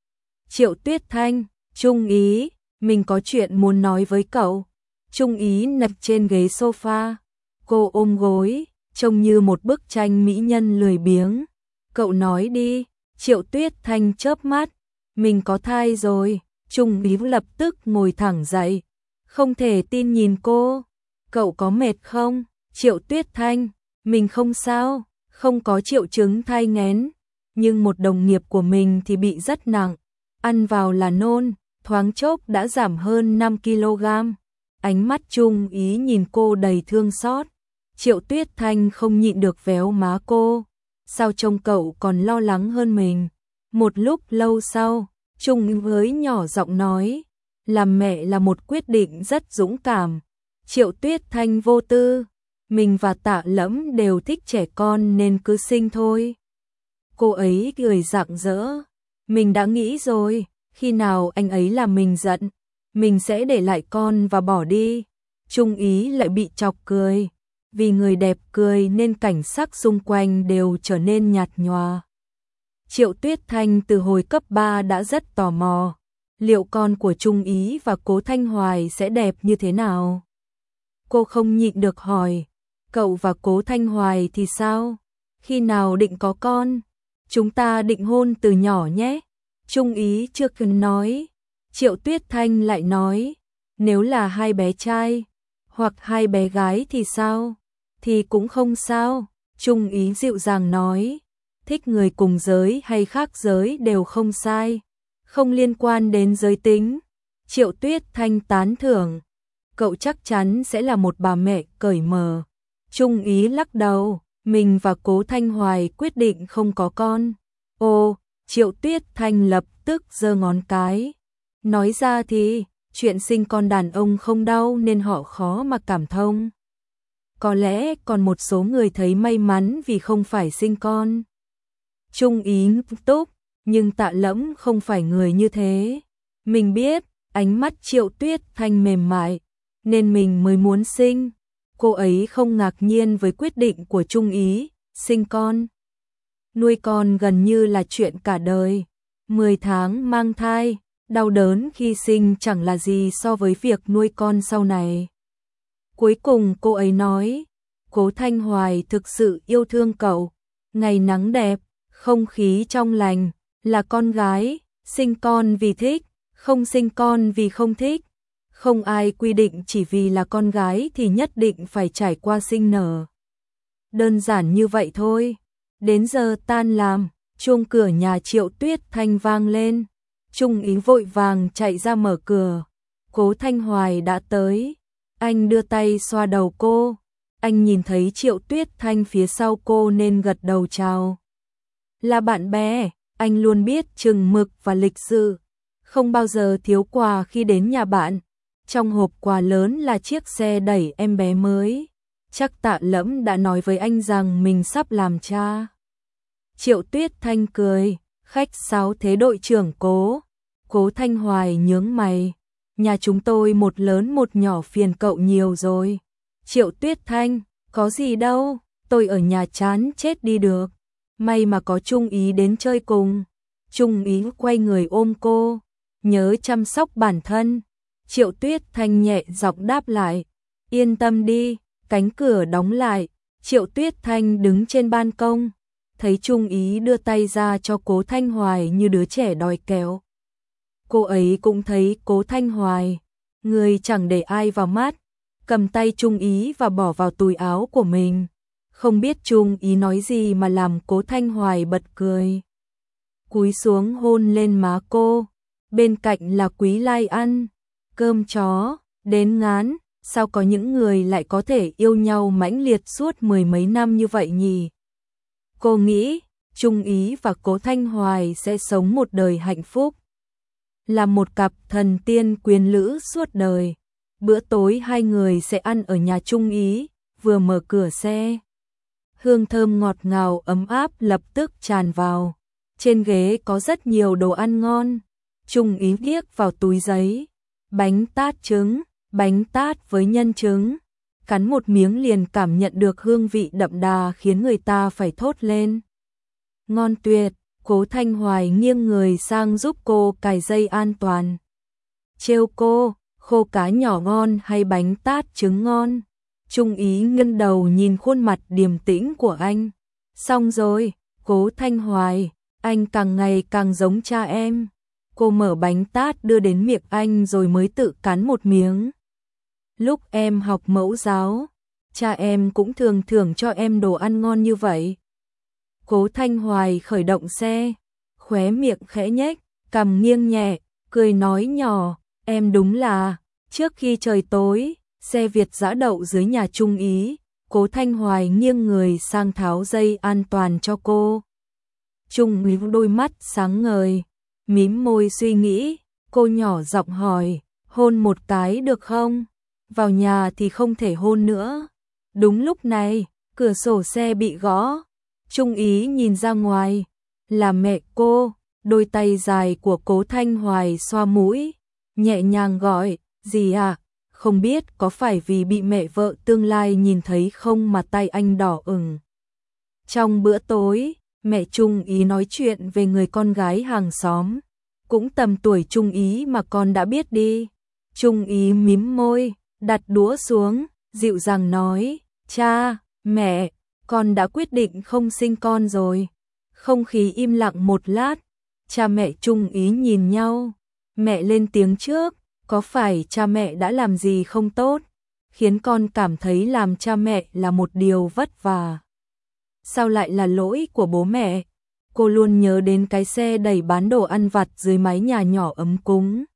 Triệu Tuyết Thanh, Trung Ý, mình có chuyện muốn nói với cậu. Trung Ý nằm trên ghế sofa, cô ôm gối, trông như một bức tranh mỹ nhân lười biếng. Cậu nói đi. Triệu Tuyết Thanh chớp mắt, mình có thai rồi. Trung Ý lập tức ngồi thẳng dậy, không thể tin nhìn cô. Cậu có mệt không? Triệu Tuyết Thanh, mình không sao, không có triệu chứng thai nghén, nhưng một đồng nghiệp của mình thì bị rất nặng, ăn vào là nôn, thoáng chốc đã giảm hơn 5 kg. Ánh mắt Trung Ý nhìn cô đầy thương xót. Triệu Tuyết Thanh không nhịn được véo má cô. Sao trông cậu còn lo lắng hơn mình? Một lúc lâu sau, Trung Ý với nhỏ giọng nói, làm mẹ là một quyết định rất dũng cảm. Triệu Tuyết Thanh vô tư, mình và Tạ Lẫm đều thích trẻ con nên cứ sinh thôi. Cô ấy cười rạng rỡ, mình đã nghĩ rồi, khi nào anh ấy làm mình giận, mình sẽ để lại con và bỏ đi. Trung Ý lại bị chọc cười, vì người đẹp cười nên cảnh sắc xung quanh đều trở nên nhạt nhòa. Triệu Tuyết Thanh từ hồi cấp 3 đã rất tò mò, liệu con của Trung Ý và Cố Thanh Hoài sẽ đẹp như thế nào? Cô không nhịn được hỏi, cậu và Cố Thanh Hoài thì sao? Khi nào định có con? Chúng ta định hôn từ nhỏ nhé. Trung Ý chưa cần nói. Triệu Tuyết Thanh lại nói, nếu là 2 bé trai hoặc 2 bé gái thì sao? Thì cũng không sao. Trung Ý dịu dàng nói, thích người cùng giới hay khác giới đều không sai, không liên quan đến giới tính. Triệu Tuyết Thanh tán thưởng, cậu chắc chắn sẽ là một bà mẹ cởi mở. Trung Ý lắc đầu, mình và Cố Thanh Hoài quyết định không có con. Ồ, Triệu Tuyết Thanh lập tức giơ ngón cái. Nói ra thì, chuyện sinh con đàn ông không đau nên họ khó mà cảm thông. Có lẽ còn một số người thấy may mắn vì không phải sinh con. Trung Ý túc, nhưng Tạ Lẫm không phải người như thế. Mình biết, ánh mắt Triệu Tuyết Thanh mềm mại, nên mình mới muốn sinh. Cô ấy không ngạc nhiên với quyết định của Trung Ý, sinh con. Nuôi con gần như là chuyện cả đời. 10 tháng mang thai, đau đớn khi sinh chẳng là gì so với việc nuôi con sau này. Cuối cùng cô ấy nói, Cố Thanh Hoài thực sự yêu thương cậu. Ngày nắng đẹp, không khí trong lành, là con gái, sinh con vì thích, không sinh con vì không thích. Không ai quy định chỉ vì là con gái thì nhất định phải trải qua sinh nở. Đơn giản như vậy thôi. Đến giờ tan làm, chuông cửa nhà Triệu Tuyết Thanh vang lên. Trung Ý vội vàng chạy ra mở cửa. Cố Thanh Hoài đã tới. Anh đưa tay xoa đầu cô. Anh nhìn thấy Triệu Tuyết Thanh phía sau cô nên gật đầu chào. Là bạn bè, anh luôn biết chừng mực và lịch sự. Không bao giờ thiếu quà khi đến nhà bạn. Trong hộp quà lớn là chiếc xe đẩy em bé mới. Chắc Tạ Lẫm đã nói với anh rằng mình sắp làm cha. Triệu Tuyết Thanh cười, khách sáo thế đội trưởng Cố. Cố Thanh Hoài nhướng mày. Nhà chúng tôi một lớn một nhỏ phiền cậu nhiều rồi. Triệu Tuyết Thanh, có gì đâu, tôi ở nhà chán chết đi được. May mà có Trung Ý đến chơi cùng. Trung Ý quay người ôm cô, nhớ chăm sóc bản thân. Triệu Tuyết Thanh nhẹ giọng đáp lại, yên tâm đi. Cánh cửa đóng lại, Triệu Tuyết Thanh đứng trên ban công, thấy Trung Ý đưa tay ra cho Cố Thanh Hoài như đứa trẻ đòi kẹo. Cô ấy cũng thấy Cố Thanh Hoài, người chẳng để ai vào mắt, cầm tay Trung Ý và bỏ vào túi áo của mình. Không biết Trung Ý nói gì mà làm Cố Thanh Hoài bật cười. Cúi xuống hôn lên má cô, bên cạnh là Quý Lai ăn cơm chó, đến ngán. Sao có những người lại có thể yêu nhau mãnh liệt suốt mười mấy năm như vậy nhỉ? Cô nghĩ, Trung Ý và Cố Thanh Hoài sẽ sống một đời hạnh phúc. Là một cặp thần tiên quyến lữ suốt đời. Bữa tối hai người sẽ ăn ở nhà Trung Ý, vừa mở cửa xe. Hương thơm ngọt ngào ấm áp lập tức tràn vào. Trên ghế có rất nhiều đồ ăn ngon. Trung Ý liếc vào túi giấy. Bánh tát trứng. Bánh tát với nhân trứng, cắn một miếng liền cảm nhận được hương vị đậm đà khiến người ta phải thốt lên. Ngon tuyệt, Cố Thanh Hoài nghiêng người sang giúp cô cài dây an toàn. Trêu cô, khô cá nhỏ ngon hay bánh tát trứng ngon? Trung Ý ngẩng đầu nhìn khuôn mặt điềm tĩnh của anh. Xong rồi, Cố Thanh Hoài, anh càng ngày càng giống cha em. Cô mở bánh tát đưa đến miệng anh rồi mới tự cắn một miếng. Lúc em học mẫu giáo, cha em cũng thường thưởng cho em đồ ăn ngon như vậy. Cố Thanh Hoài khởi động xe, khóe miệng khẽ nhếch, cằm nghiêng nhẹ, cười nói nhỏ, em đúng là, trước khi trời tối, xe Việt dã đậu dưới nhà Trung Ý, Cố Thanh Hoài nghiêng người sang tháo dây an toàn cho cô. Trung Ý đôi mắt sáng ngời, mím môi suy nghĩ, cô nhỏ giọng hỏi, hôn một cái được không? Vào nhà thì không thể hôn nữa. Đúng lúc này, cửa sổ xe bị gõ. Trung Ý nhìn ra ngoài, là mẹ cô, đôi tay dài của Cố Thanh Hoài xoa mũi, nhẹ nhàng gọi, gì à? Không biết có phải vì bị mẹ vợ tương lai nhìn thấy không mà tay anh đỏ ửng. Trong bữa tối, mẹ Trung Ý nói chuyện về người con gái hàng xóm, cũng tầm tuổi Trung Ý mà con đã biết đi. Trung Ý mím môi, đặt đũa xuống, dịu dàng nói, cha, mẹ, con đã quyết định không sinh con rồi. Không khí im lặng một lát, cha mẹ Trung Ý nhìn nhau, mẹ lên tiếng trước, có phải cha mẹ đã làm gì không tốt, khiến con cảm thấy làm cha mẹ là một điều vất vả? Sao lại là lỗi của bố mẹ? Cô luôn nhớ đến cái xe đẩy bán đồ ăn vặt dưới mái nhà nhỏ ấm cúng.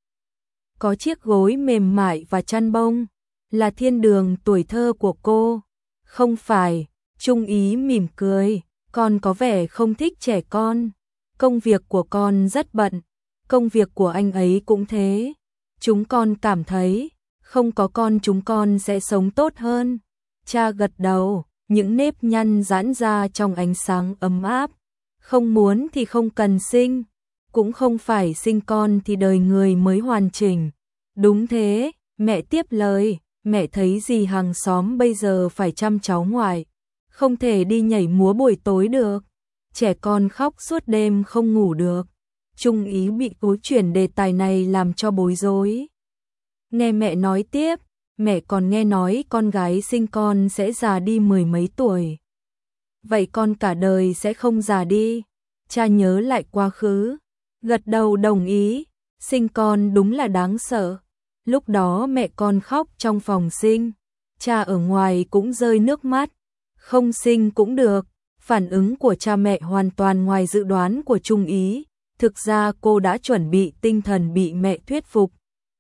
Có chiếc gối mềm mại và chăn bông, là thiên đường tuổi thơ của cô. Không phải, Trung Ý mỉm cười, con có vẻ không thích trẻ con. Công việc của con rất bận, công việc của anh ấy cũng thế. Chúng con cảm thấy, không có con chúng con sẽ sống tốt hơn. Cha gật đầu, những nếp nhăn giãn ra trong ánh sáng ấm áp. Không muốn thì không cần sinh, cũng không phải sinh con thì đời người mới hoàn chỉnh. Đúng thế, mẹ tiếp lời, mẹ thấy dì hàng xóm bây giờ phải chăm cháu ngoại, không thể đi nhảy múa buổi tối được, trẻ con khóc suốt đêm không ngủ được. Trung Ý bị cố chuyển đề tài này làm cho bối rối. Nghe mẹ nói tiếp, mẹ còn nghe nói con gái sinh con sẽ già đi mười mấy tuổi. Vậy con cả đời sẽ không già đi. Cha nhớ lại quá khứ, gật đầu đồng ý, sinh con đúng là đáng sợ. Lúc đó mẹ con khóc trong phòng sinh, cha ở ngoài cũng rơi nước mắt, không sinh cũng được. Phản ứng của cha mẹ hoàn toàn ngoài dự đoán của Trung Ý, thực ra cô đã chuẩn bị tinh thần bị mẹ thuyết phục.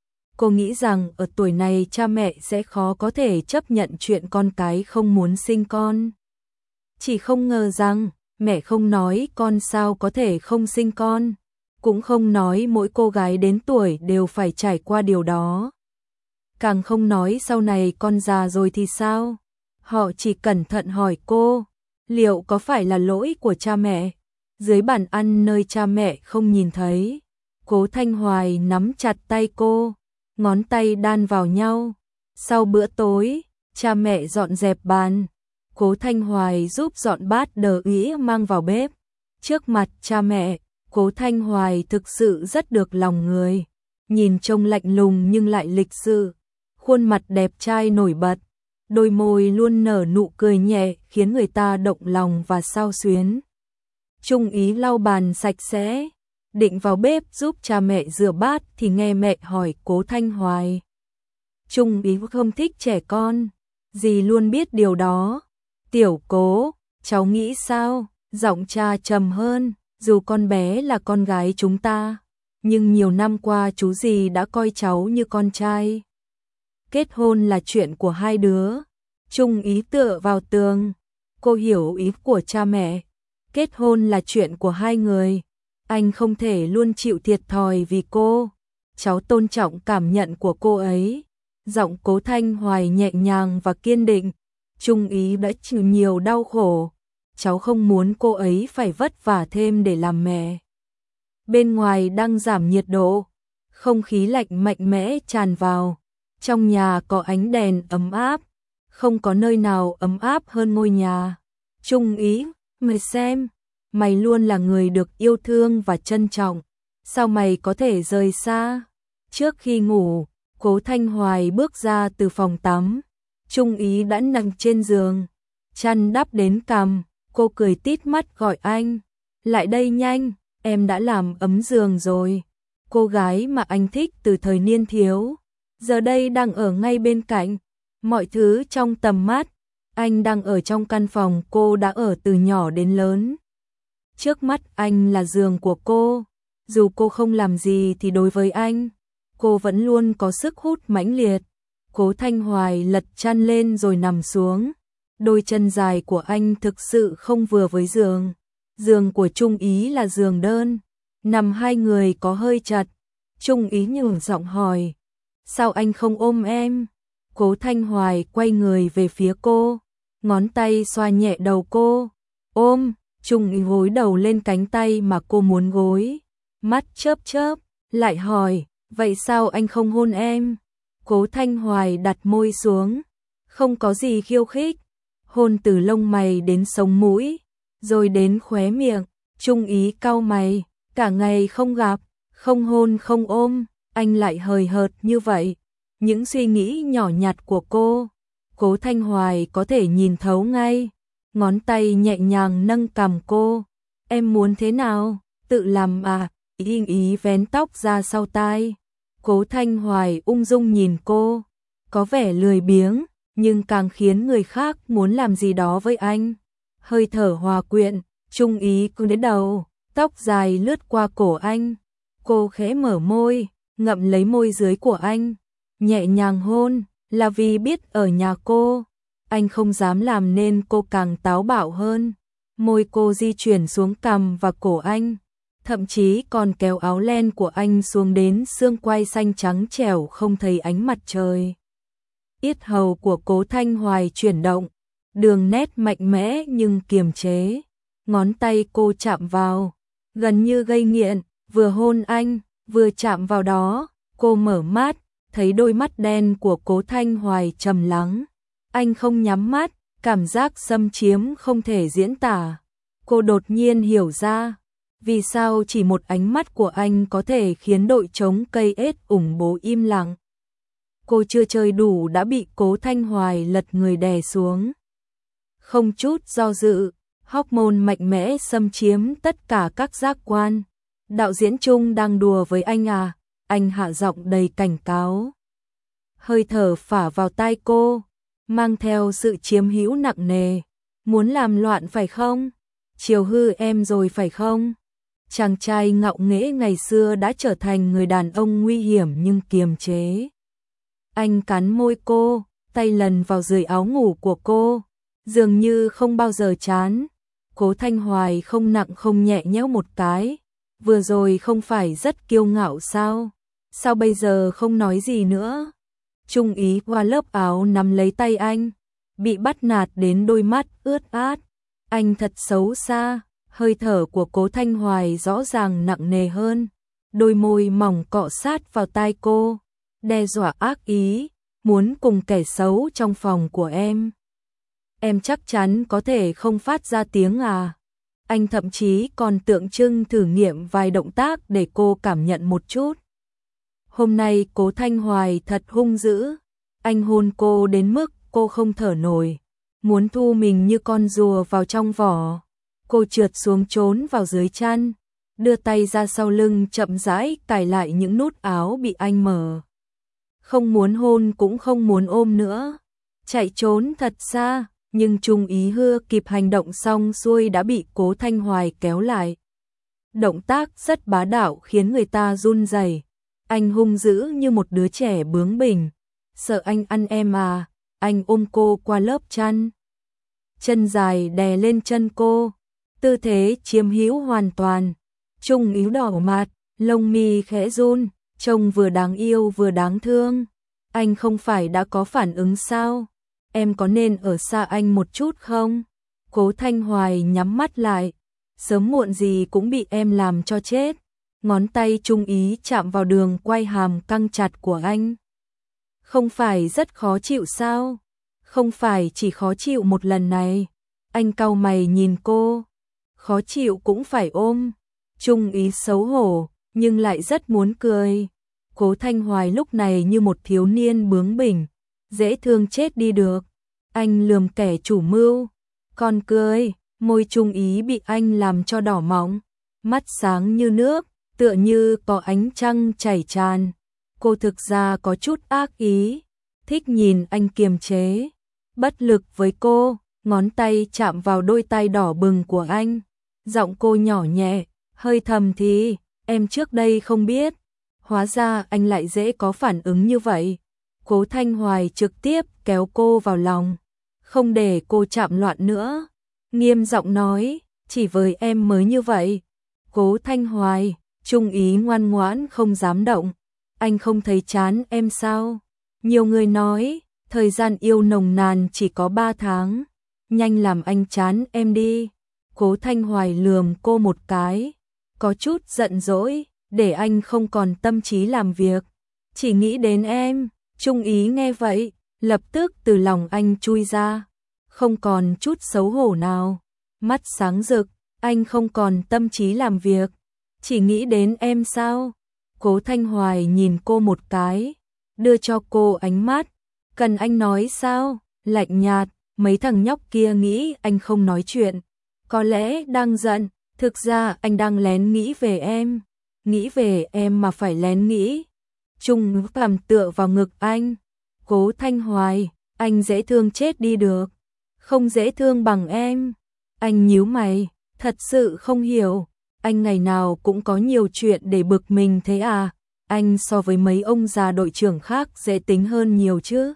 Cô nghĩ rằng ở tuổi này cha mẹ sẽ khó có thể chấp nhận chuyện con cái không muốn sinh con. Chỉ không ngờ rằng mẹ không nói con sao có thể không sinh con, cũng không nói mỗi cô gái đến tuổi đều phải trải qua điều đó. Càng không nói sau này con già rồi thì sao. Họ chỉ cẩn thận hỏi cô, liệu có phải là lỗi của cha mẹ? Dưới bàn ăn nơi cha mẹ không nhìn thấy, Cố Thanh Hoài nắm chặt tay cô, ngón tay đan vào nhau. Sau bữa tối, cha mẹ dọn dẹp bàn, Cố Thanh Hoài giúp dọn bát đờ ĩ mang vào bếp. Trước mặt cha mẹ, Cố Thanh Hoài thực sự rất được lòng người, nhìn trông lạnh lùng nhưng lại lịch sự, khuôn mặt đẹp trai nổi bật, đôi môi luôn nở nụ cười nhẹ khiến người ta động lòng và xao xuyến. Trung Ý lau bàn sạch sẽ, định vào bếp giúp cha mẹ rửa bát thì nghe mẹ hỏi Cố Thanh Hoài. Trung Ý không thích trẻ con, dì luôn biết điều đó. Tiểu Cố, cháu nghĩ sao? Giọng cha trầm hơn, dù con bé là con gái chúng ta, nhưng nhiều năm qua chú dì đã coi cháu như con trai. Kết hôn là chuyện của hai đứa. Trung Ý tựa vào tường, cô hiểu ý của cha mẹ. Kết hôn là chuyện của hai người, anh không thể luôn chịu thiệt thòi vì cô. Cháu tôn trọng cảm nhận của cô ấy. Giọng Cố Thanh Hoài nhẹ nhàng và kiên định. Trung Ý đã chịu nhiều đau khổ, cháu không muốn cô ấy phải vất vả thêm để làm mẹ. Bên ngoài đang giảm nhiệt độ, không khí lạnh mạnh mẽ tràn vào. Trong nhà có ánh đèn ấm áp, không có nơi nào ấm áp hơn ngôi nhà. Trung Ý, mày xem, mày luôn là người được yêu thương và trân trọng, sao mày có thể rời xa? Trước khi ngủ, Cố Thanh Hoài bước ra từ phòng tắm. Trung Ý đã nằm trên giường, chăn đắp đến cằm, cô cười tít mắt gọi anh. Lại đây nhanh, em đã làm ấm giường rồi. Cô gái mà anh thích từ thời niên thiếu, giờ đây đang ở ngay bên cạnh, mọi thứ trong tầm mắt. Anh đang ở trong căn phòng cô đã ở từ nhỏ đến lớn. Trước mắt anh là giường của cô, dù cô không làm gì thì đối với anh, cô vẫn luôn có sức hút mãnh liệt. Cố Thanh Hoài lật chăn lên rồi nằm xuống. Đôi chân dài của anh thực sự không vừa với giường. Giường của Trung Ý là giường đơn, nằm hai người có hơi chật. Trung Ý nhường giọng hỏi, sao anh không ôm em? Cố Thanh Hoài quay người về phía cô, ngón tay xoa nhẹ đầu cô. Ôm. Trung Ý gối đầu lên cánh tay mà cô muốn gối, mắt chớp chớp, lại hỏi, vậy sao anh không hôn em? Cố Thanh Hoài đặt môi xuống, không có gì khiêu khích, hôn từ lông mày đến sống mũi, rồi đến khóe miệng. Trung Ý cau mày, cả ngày không gặp, không hôn không ôm, anh lại hời hợt như vậy. Những suy nghĩ nhỏ nhặt của cô, Cố Thanh Hoài có thể nhìn thấu ngay. Ngón tay nhẹ nhàng nâng cằm cô. Em muốn thế nào? Tự làm à? Ý vén tóc ra sau tai. Cố Thanh Hoài ung dung nhìn cô, có vẻ lười biếng, nhưng càng khiến người khác muốn làm gì đó với anh. Hơi thở hòa quyện, Trung Ý cứ đến đầu, tóc dài lướt qua cổ anh. Cô khẽ mở môi, ngậm lấy môi dưới của anh, nhẹ nhàng hôn, là vì biết ở nhà cô, anh không dám làm nên cô càng táo bạo hơn. Môi cô di chuyển xuống cằm và cổ anh, thậm chí còn kéo áo len của anh xuống đến xương quai xanh trắng trẻo không thấy ánh mặt trời. Yết hầu của Cố Thanh Hoài chuyển động, đường nét mạnh mẽ nhưng kiềm chế. Ngón tay cô chạm vào, gần như gây nghiện, vừa hôn anh, vừa chạm vào đó. Cô mở mắt, thấy đôi mắt đen của Cố Thanh Hoài trầm lắng. Anh không nhắm mắt, cảm giác xâm chiếm không thể diễn tả. Cô đột nhiên hiểu ra, vì sao chỉ một ánh mắt của anh có thể khiến đội chống cây ết ủng bố im lặng. Cô chưa chơi đủ đã bị Cố Thanh Hoài lật người đè xuống. Không chút do dự, Hormone mạnh mẽ xâm chiếm tất cả các giác quan. Đạo diễn Trung đang đùa với anh à? Anh hạ giọng đầy cảnh cáo. Hơi thở phả vào tai cô, mang theo sự chiếm hữu nặng nề. Muốn làm loạn phải không? Chiều hư em rồi phải không? Chàng trai ngạo nghễ ngày xưa đã trở thành người đàn ông nguy hiểm nhưng kiềm chế. Anh cắn môi cô, tay lần vào dưới áo ngủ của cô, dường như không bao giờ chán. Cố Thanh Hoài không nặng không nhẹ nhéo một cái. Vừa rồi không phải rất kiêu ngạo sao? Sao bây giờ không nói gì nữa? Trung Ý qua lớp áo nắm lấy tay anh, bị bắt nạt đến đôi mắt ướt át. Anh thật xấu xa. Hơi thở của Cố Thanh Hoài rõ ràng nặng nề hơn, đôi môi mỏng cọ sát vào tai cô, đe dọa ác ý, muốn cùng kẻ xấu trong phòng của em. Em chắc chắn có thể không phát ra tiếng à? Anh thậm chí còn tượng trưng thử nghiệm vài động tác để cô cảm nhận một chút. Hôm nay Cố Thanh Hoài thật hung dữ, anh hôn cô đến mức cô không thở nổi, muốn thu mình như con rùa vào trong vỏ. Cô trượt xuống trốn vào dưới chăn, đưa tay ra sau lưng chậm rãi cài lại những nút áo bị anh mở. Không muốn hôn cũng không muốn ôm nữa, chạy trốn thật xa, nhưng Trung Ý Hưa kịp hành động xong xuôi đã bị Cố Thanh Hoài kéo lại. Động tác rất bá đạo khiến người ta run rẩy. Anh hung dữ như một đứa trẻ bướng bỉnh. Sợ anh ăn em à? Anh ôm cô qua lớp chăn, chân dài đè lên chân cô, tư thế chiếm hữu hoàn toàn. Trung Ý đỏ mặt, lông mi khẽ run, trông vừa đáng yêu vừa đáng thương. Anh không phải đã có phản ứng sao? Em có nên ở xa anh một chút không? Cố Thanh Hoài nhắm mắt lại, sớm muộn gì cũng bị em làm cho chết. Ngón tay Trung Ý chạm vào đường quai hàm căng chặt của anh. Không phải rất khó chịu sao? Không phải chỉ khó chịu một lần này. Anh cau mày nhìn cô. Khó chịu cũng phải ôm. Trung Ý xấu hổ, nhưng lại rất muốn cười. Cố Thanh Hoài lúc này như một thiếu niên bướng bỉnh, dễ thương chết đi được. Anh lườm kẻ chủ mưu, còn cười, môi Trung Ý bị anh làm cho đỏ mọng, mắt sáng như nước, tựa như có ánh trăng chảy tràn. Cô thực ra có chút ác ý, thích nhìn anh kiềm chế. Bất lực với cô, ngón tay chạm vào đôi tay đỏ bừng của anh. Giọng cô nhỏ nhẹ, hơi thầm thì, em trước đây không biết. Hóa ra anh lại dễ có phản ứng như vậy. Cố Thanh Hoài trực tiếp kéo cô vào lòng, không để cô chạm loạn nữa. Nghiêm giọng nói, chỉ với em mới như vậy. Cố Thanh Hoài, Trung Ý ngoan ngoãn không dám động. Anh không thấy chán em sao? Nhiều người nói, thời gian yêu nồng nàn chỉ có 3 tháng. Nhanh làm anh chán em đi. Cố Thanh Hoài lườm cô một cái, có chút giận dỗi, để anh không còn tâm trí làm việc, chỉ nghĩ đến em. Trung Ý nghe vậy, lập tức từ lòng anh chui ra, không còn chút xấu hổ nào, mắt sáng rực. Anh không còn tâm trí làm việc, chỉ nghĩ đến em sao? Cố Thanh Hoài nhìn cô một cái, đưa cho cô ánh mắt. Cần anh nói sao? Lạnh nhạt. Mấy thằng nhóc kia nghĩ anh không nói chuyện, có lẽ đang giận, thực ra anh đang lén nghĩ về em. Nghĩ về em mà phải lén nghĩ. Trung cảm tựa vào ngực anh. Cố Thanh Hoài, anh dễ thương chết đi được, không dễ thương bằng em. Anh nhíu mày, thật sự không hiểu, anh ngày nào cũng có nhiều chuyện để bực mình thế à? Anh so với mấy ông già đội trưởng khác dễ tính hơn nhiều chứ.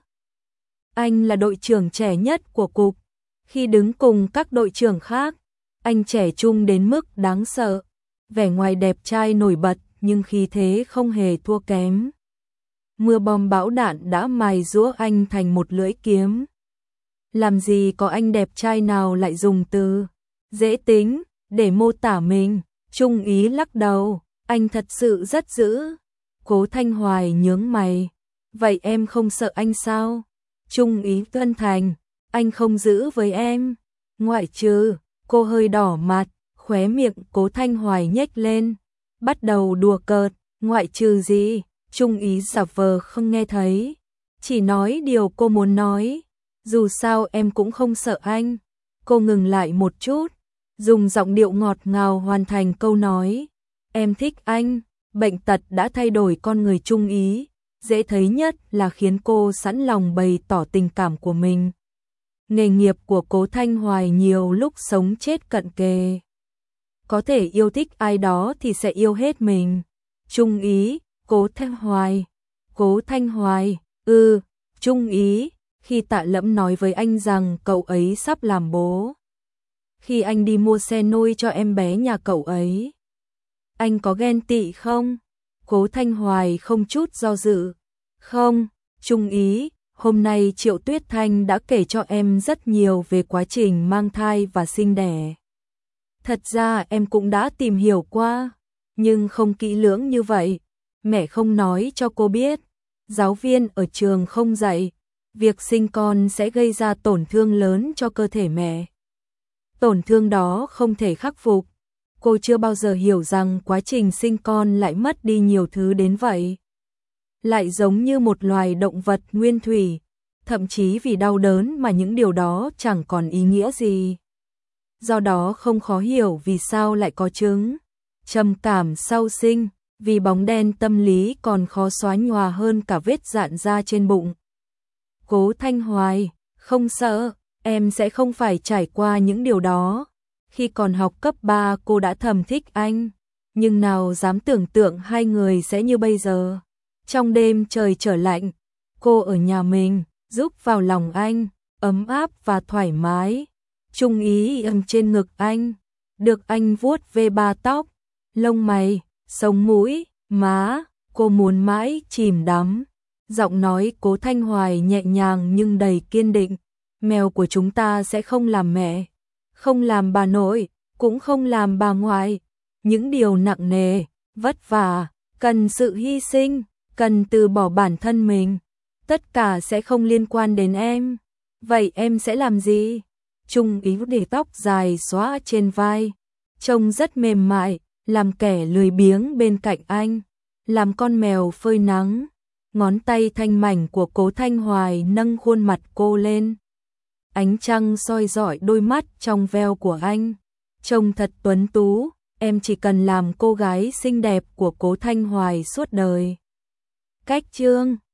Anh là đội trưởng trẻ nhất của cục, khi đứng cùng các đội trưởng khác, anh trẻ trung đến mức đáng sợ, vẻ ngoài đẹp trai nổi bật nhưng khí thế không hề thua kém. Mưa bom bão đạn đã mài giũa anh thành một lưỡi kiếm. Làm gì có anh đẹp trai nào lại dùng từ dễ tính để mô tả mình. Trung Ý lắc đầu, anh thật sự rất dữ. Cố Thanh Hoài nhướng mày, vậy em không sợ anh sao? Trung Ý chân thành, anh không dữ với em, ngoại trừ. Cô hơi đỏ mặt, khóe miệng Cố Thanh Hoài nhếch lên, bắt đầu đùa cợt. Ngoại trừ gì? Trung Ý giả vờ không nghe thấy, chỉ nói điều cô muốn nói. Dù sao em cũng không sợ anh. Cô ngừng lại một chút, dùng giọng điệu ngọt ngào hoàn thành câu nói. Em thích anh, bệnh tật đã thay đổi con người Trung Ý, dễ thấy nhất là khiến cô sẵn lòng bày tỏ tình cảm của mình. Nghề nghiệp của Cố Thanh Hoài nhiều lúc sống chết cận kề. Có thể yêu thích ai đó thì sẽ yêu hết mình. Trung Ý, Cố Thanh Hoài. Cố Thanh Hoài, Trung Ý, khi Tạ Lẫm nói với anh rằng cậu ấy sắp làm bố. Khi anh đi mua xe nôi cho em bé nhà cậu ấy. Anh có ghen tị không? Cố Thanh Hoài không chút do dự. Không, Trung Ý, hôm nay Triệu Tuyết Thanh đã kể cho em rất nhiều về quá trình mang thai và sinh đẻ. Thật ra em cũng đã tìm hiểu qua, nhưng không kỹ lưỡng như vậy. Mẹ không nói cho cô biết, giáo viên ở trường không dạy, việc sinh con sẽ gây ra tổn thương lớn cho cơ thể mẹ. Tổn thương đó không thể khắc phục. Cô chưa bao giờ hiểu rằng quá trình sinh con lại mất đi nhiều thứ đến vậy. Lại giống như một loài động vật nguyên thủy, thậm chí vì đau đớn mà những điều đó chẳng còn ý nghĩa gì. Do đó không khó hiểu vì sao lại có chứng trầm cảm sau sinh, vì bóng đen tâm lý còn khó xóa nhòa hơn cả vết rạn da trên bụng. Cố Thanh Hoài, không sợ, em sẽ không phải trải qua những điều đó. Khi còn học cấp 3 cô đã thầm thích anh, nhưng nào dám tưởng tượng hai người sẽ như bây giờ. Trong đêm trời trở lạnh, cô ở nhà mình, giúp vào lòng anh, ấm áp và thoải mái. Trung Ý ấm trên ngực anh, được anh vuốt ve ba tóc, lông mày, sống mũi, má, cô muốn mãi chìm đắm. Giọng nói Cố Thanh Hoài nhẹ nhàng nhưng đầy kiên định. Mèo của chúng ta sẽ không làm mẹ, không làm bà nội, cũng không làm bà ngoại. Những điều nặng nề, vất vả, cần sự hy sinh, cần từ bỏ bản thân mình. Tất cả sẽ không liên quan đến em. Vậy em sẽ làm gì? Trung Ý để tóc dài xõa trên vai, trông rất mềm mại, làm kẻ lười biếng bên cạnh anh, làm con mèo phơi nắng. Ngón tay thanh mảnh của Cố Thanh Hoài nâng khuôn mặt cô lên. Ánh trăng soi rọi đôi mắt trong veo của anh, trông thật tuấn tú. Em chỉ cần làm cô gái xinh đẹp của Cố Thanh Hoài suốt đời. Cách chương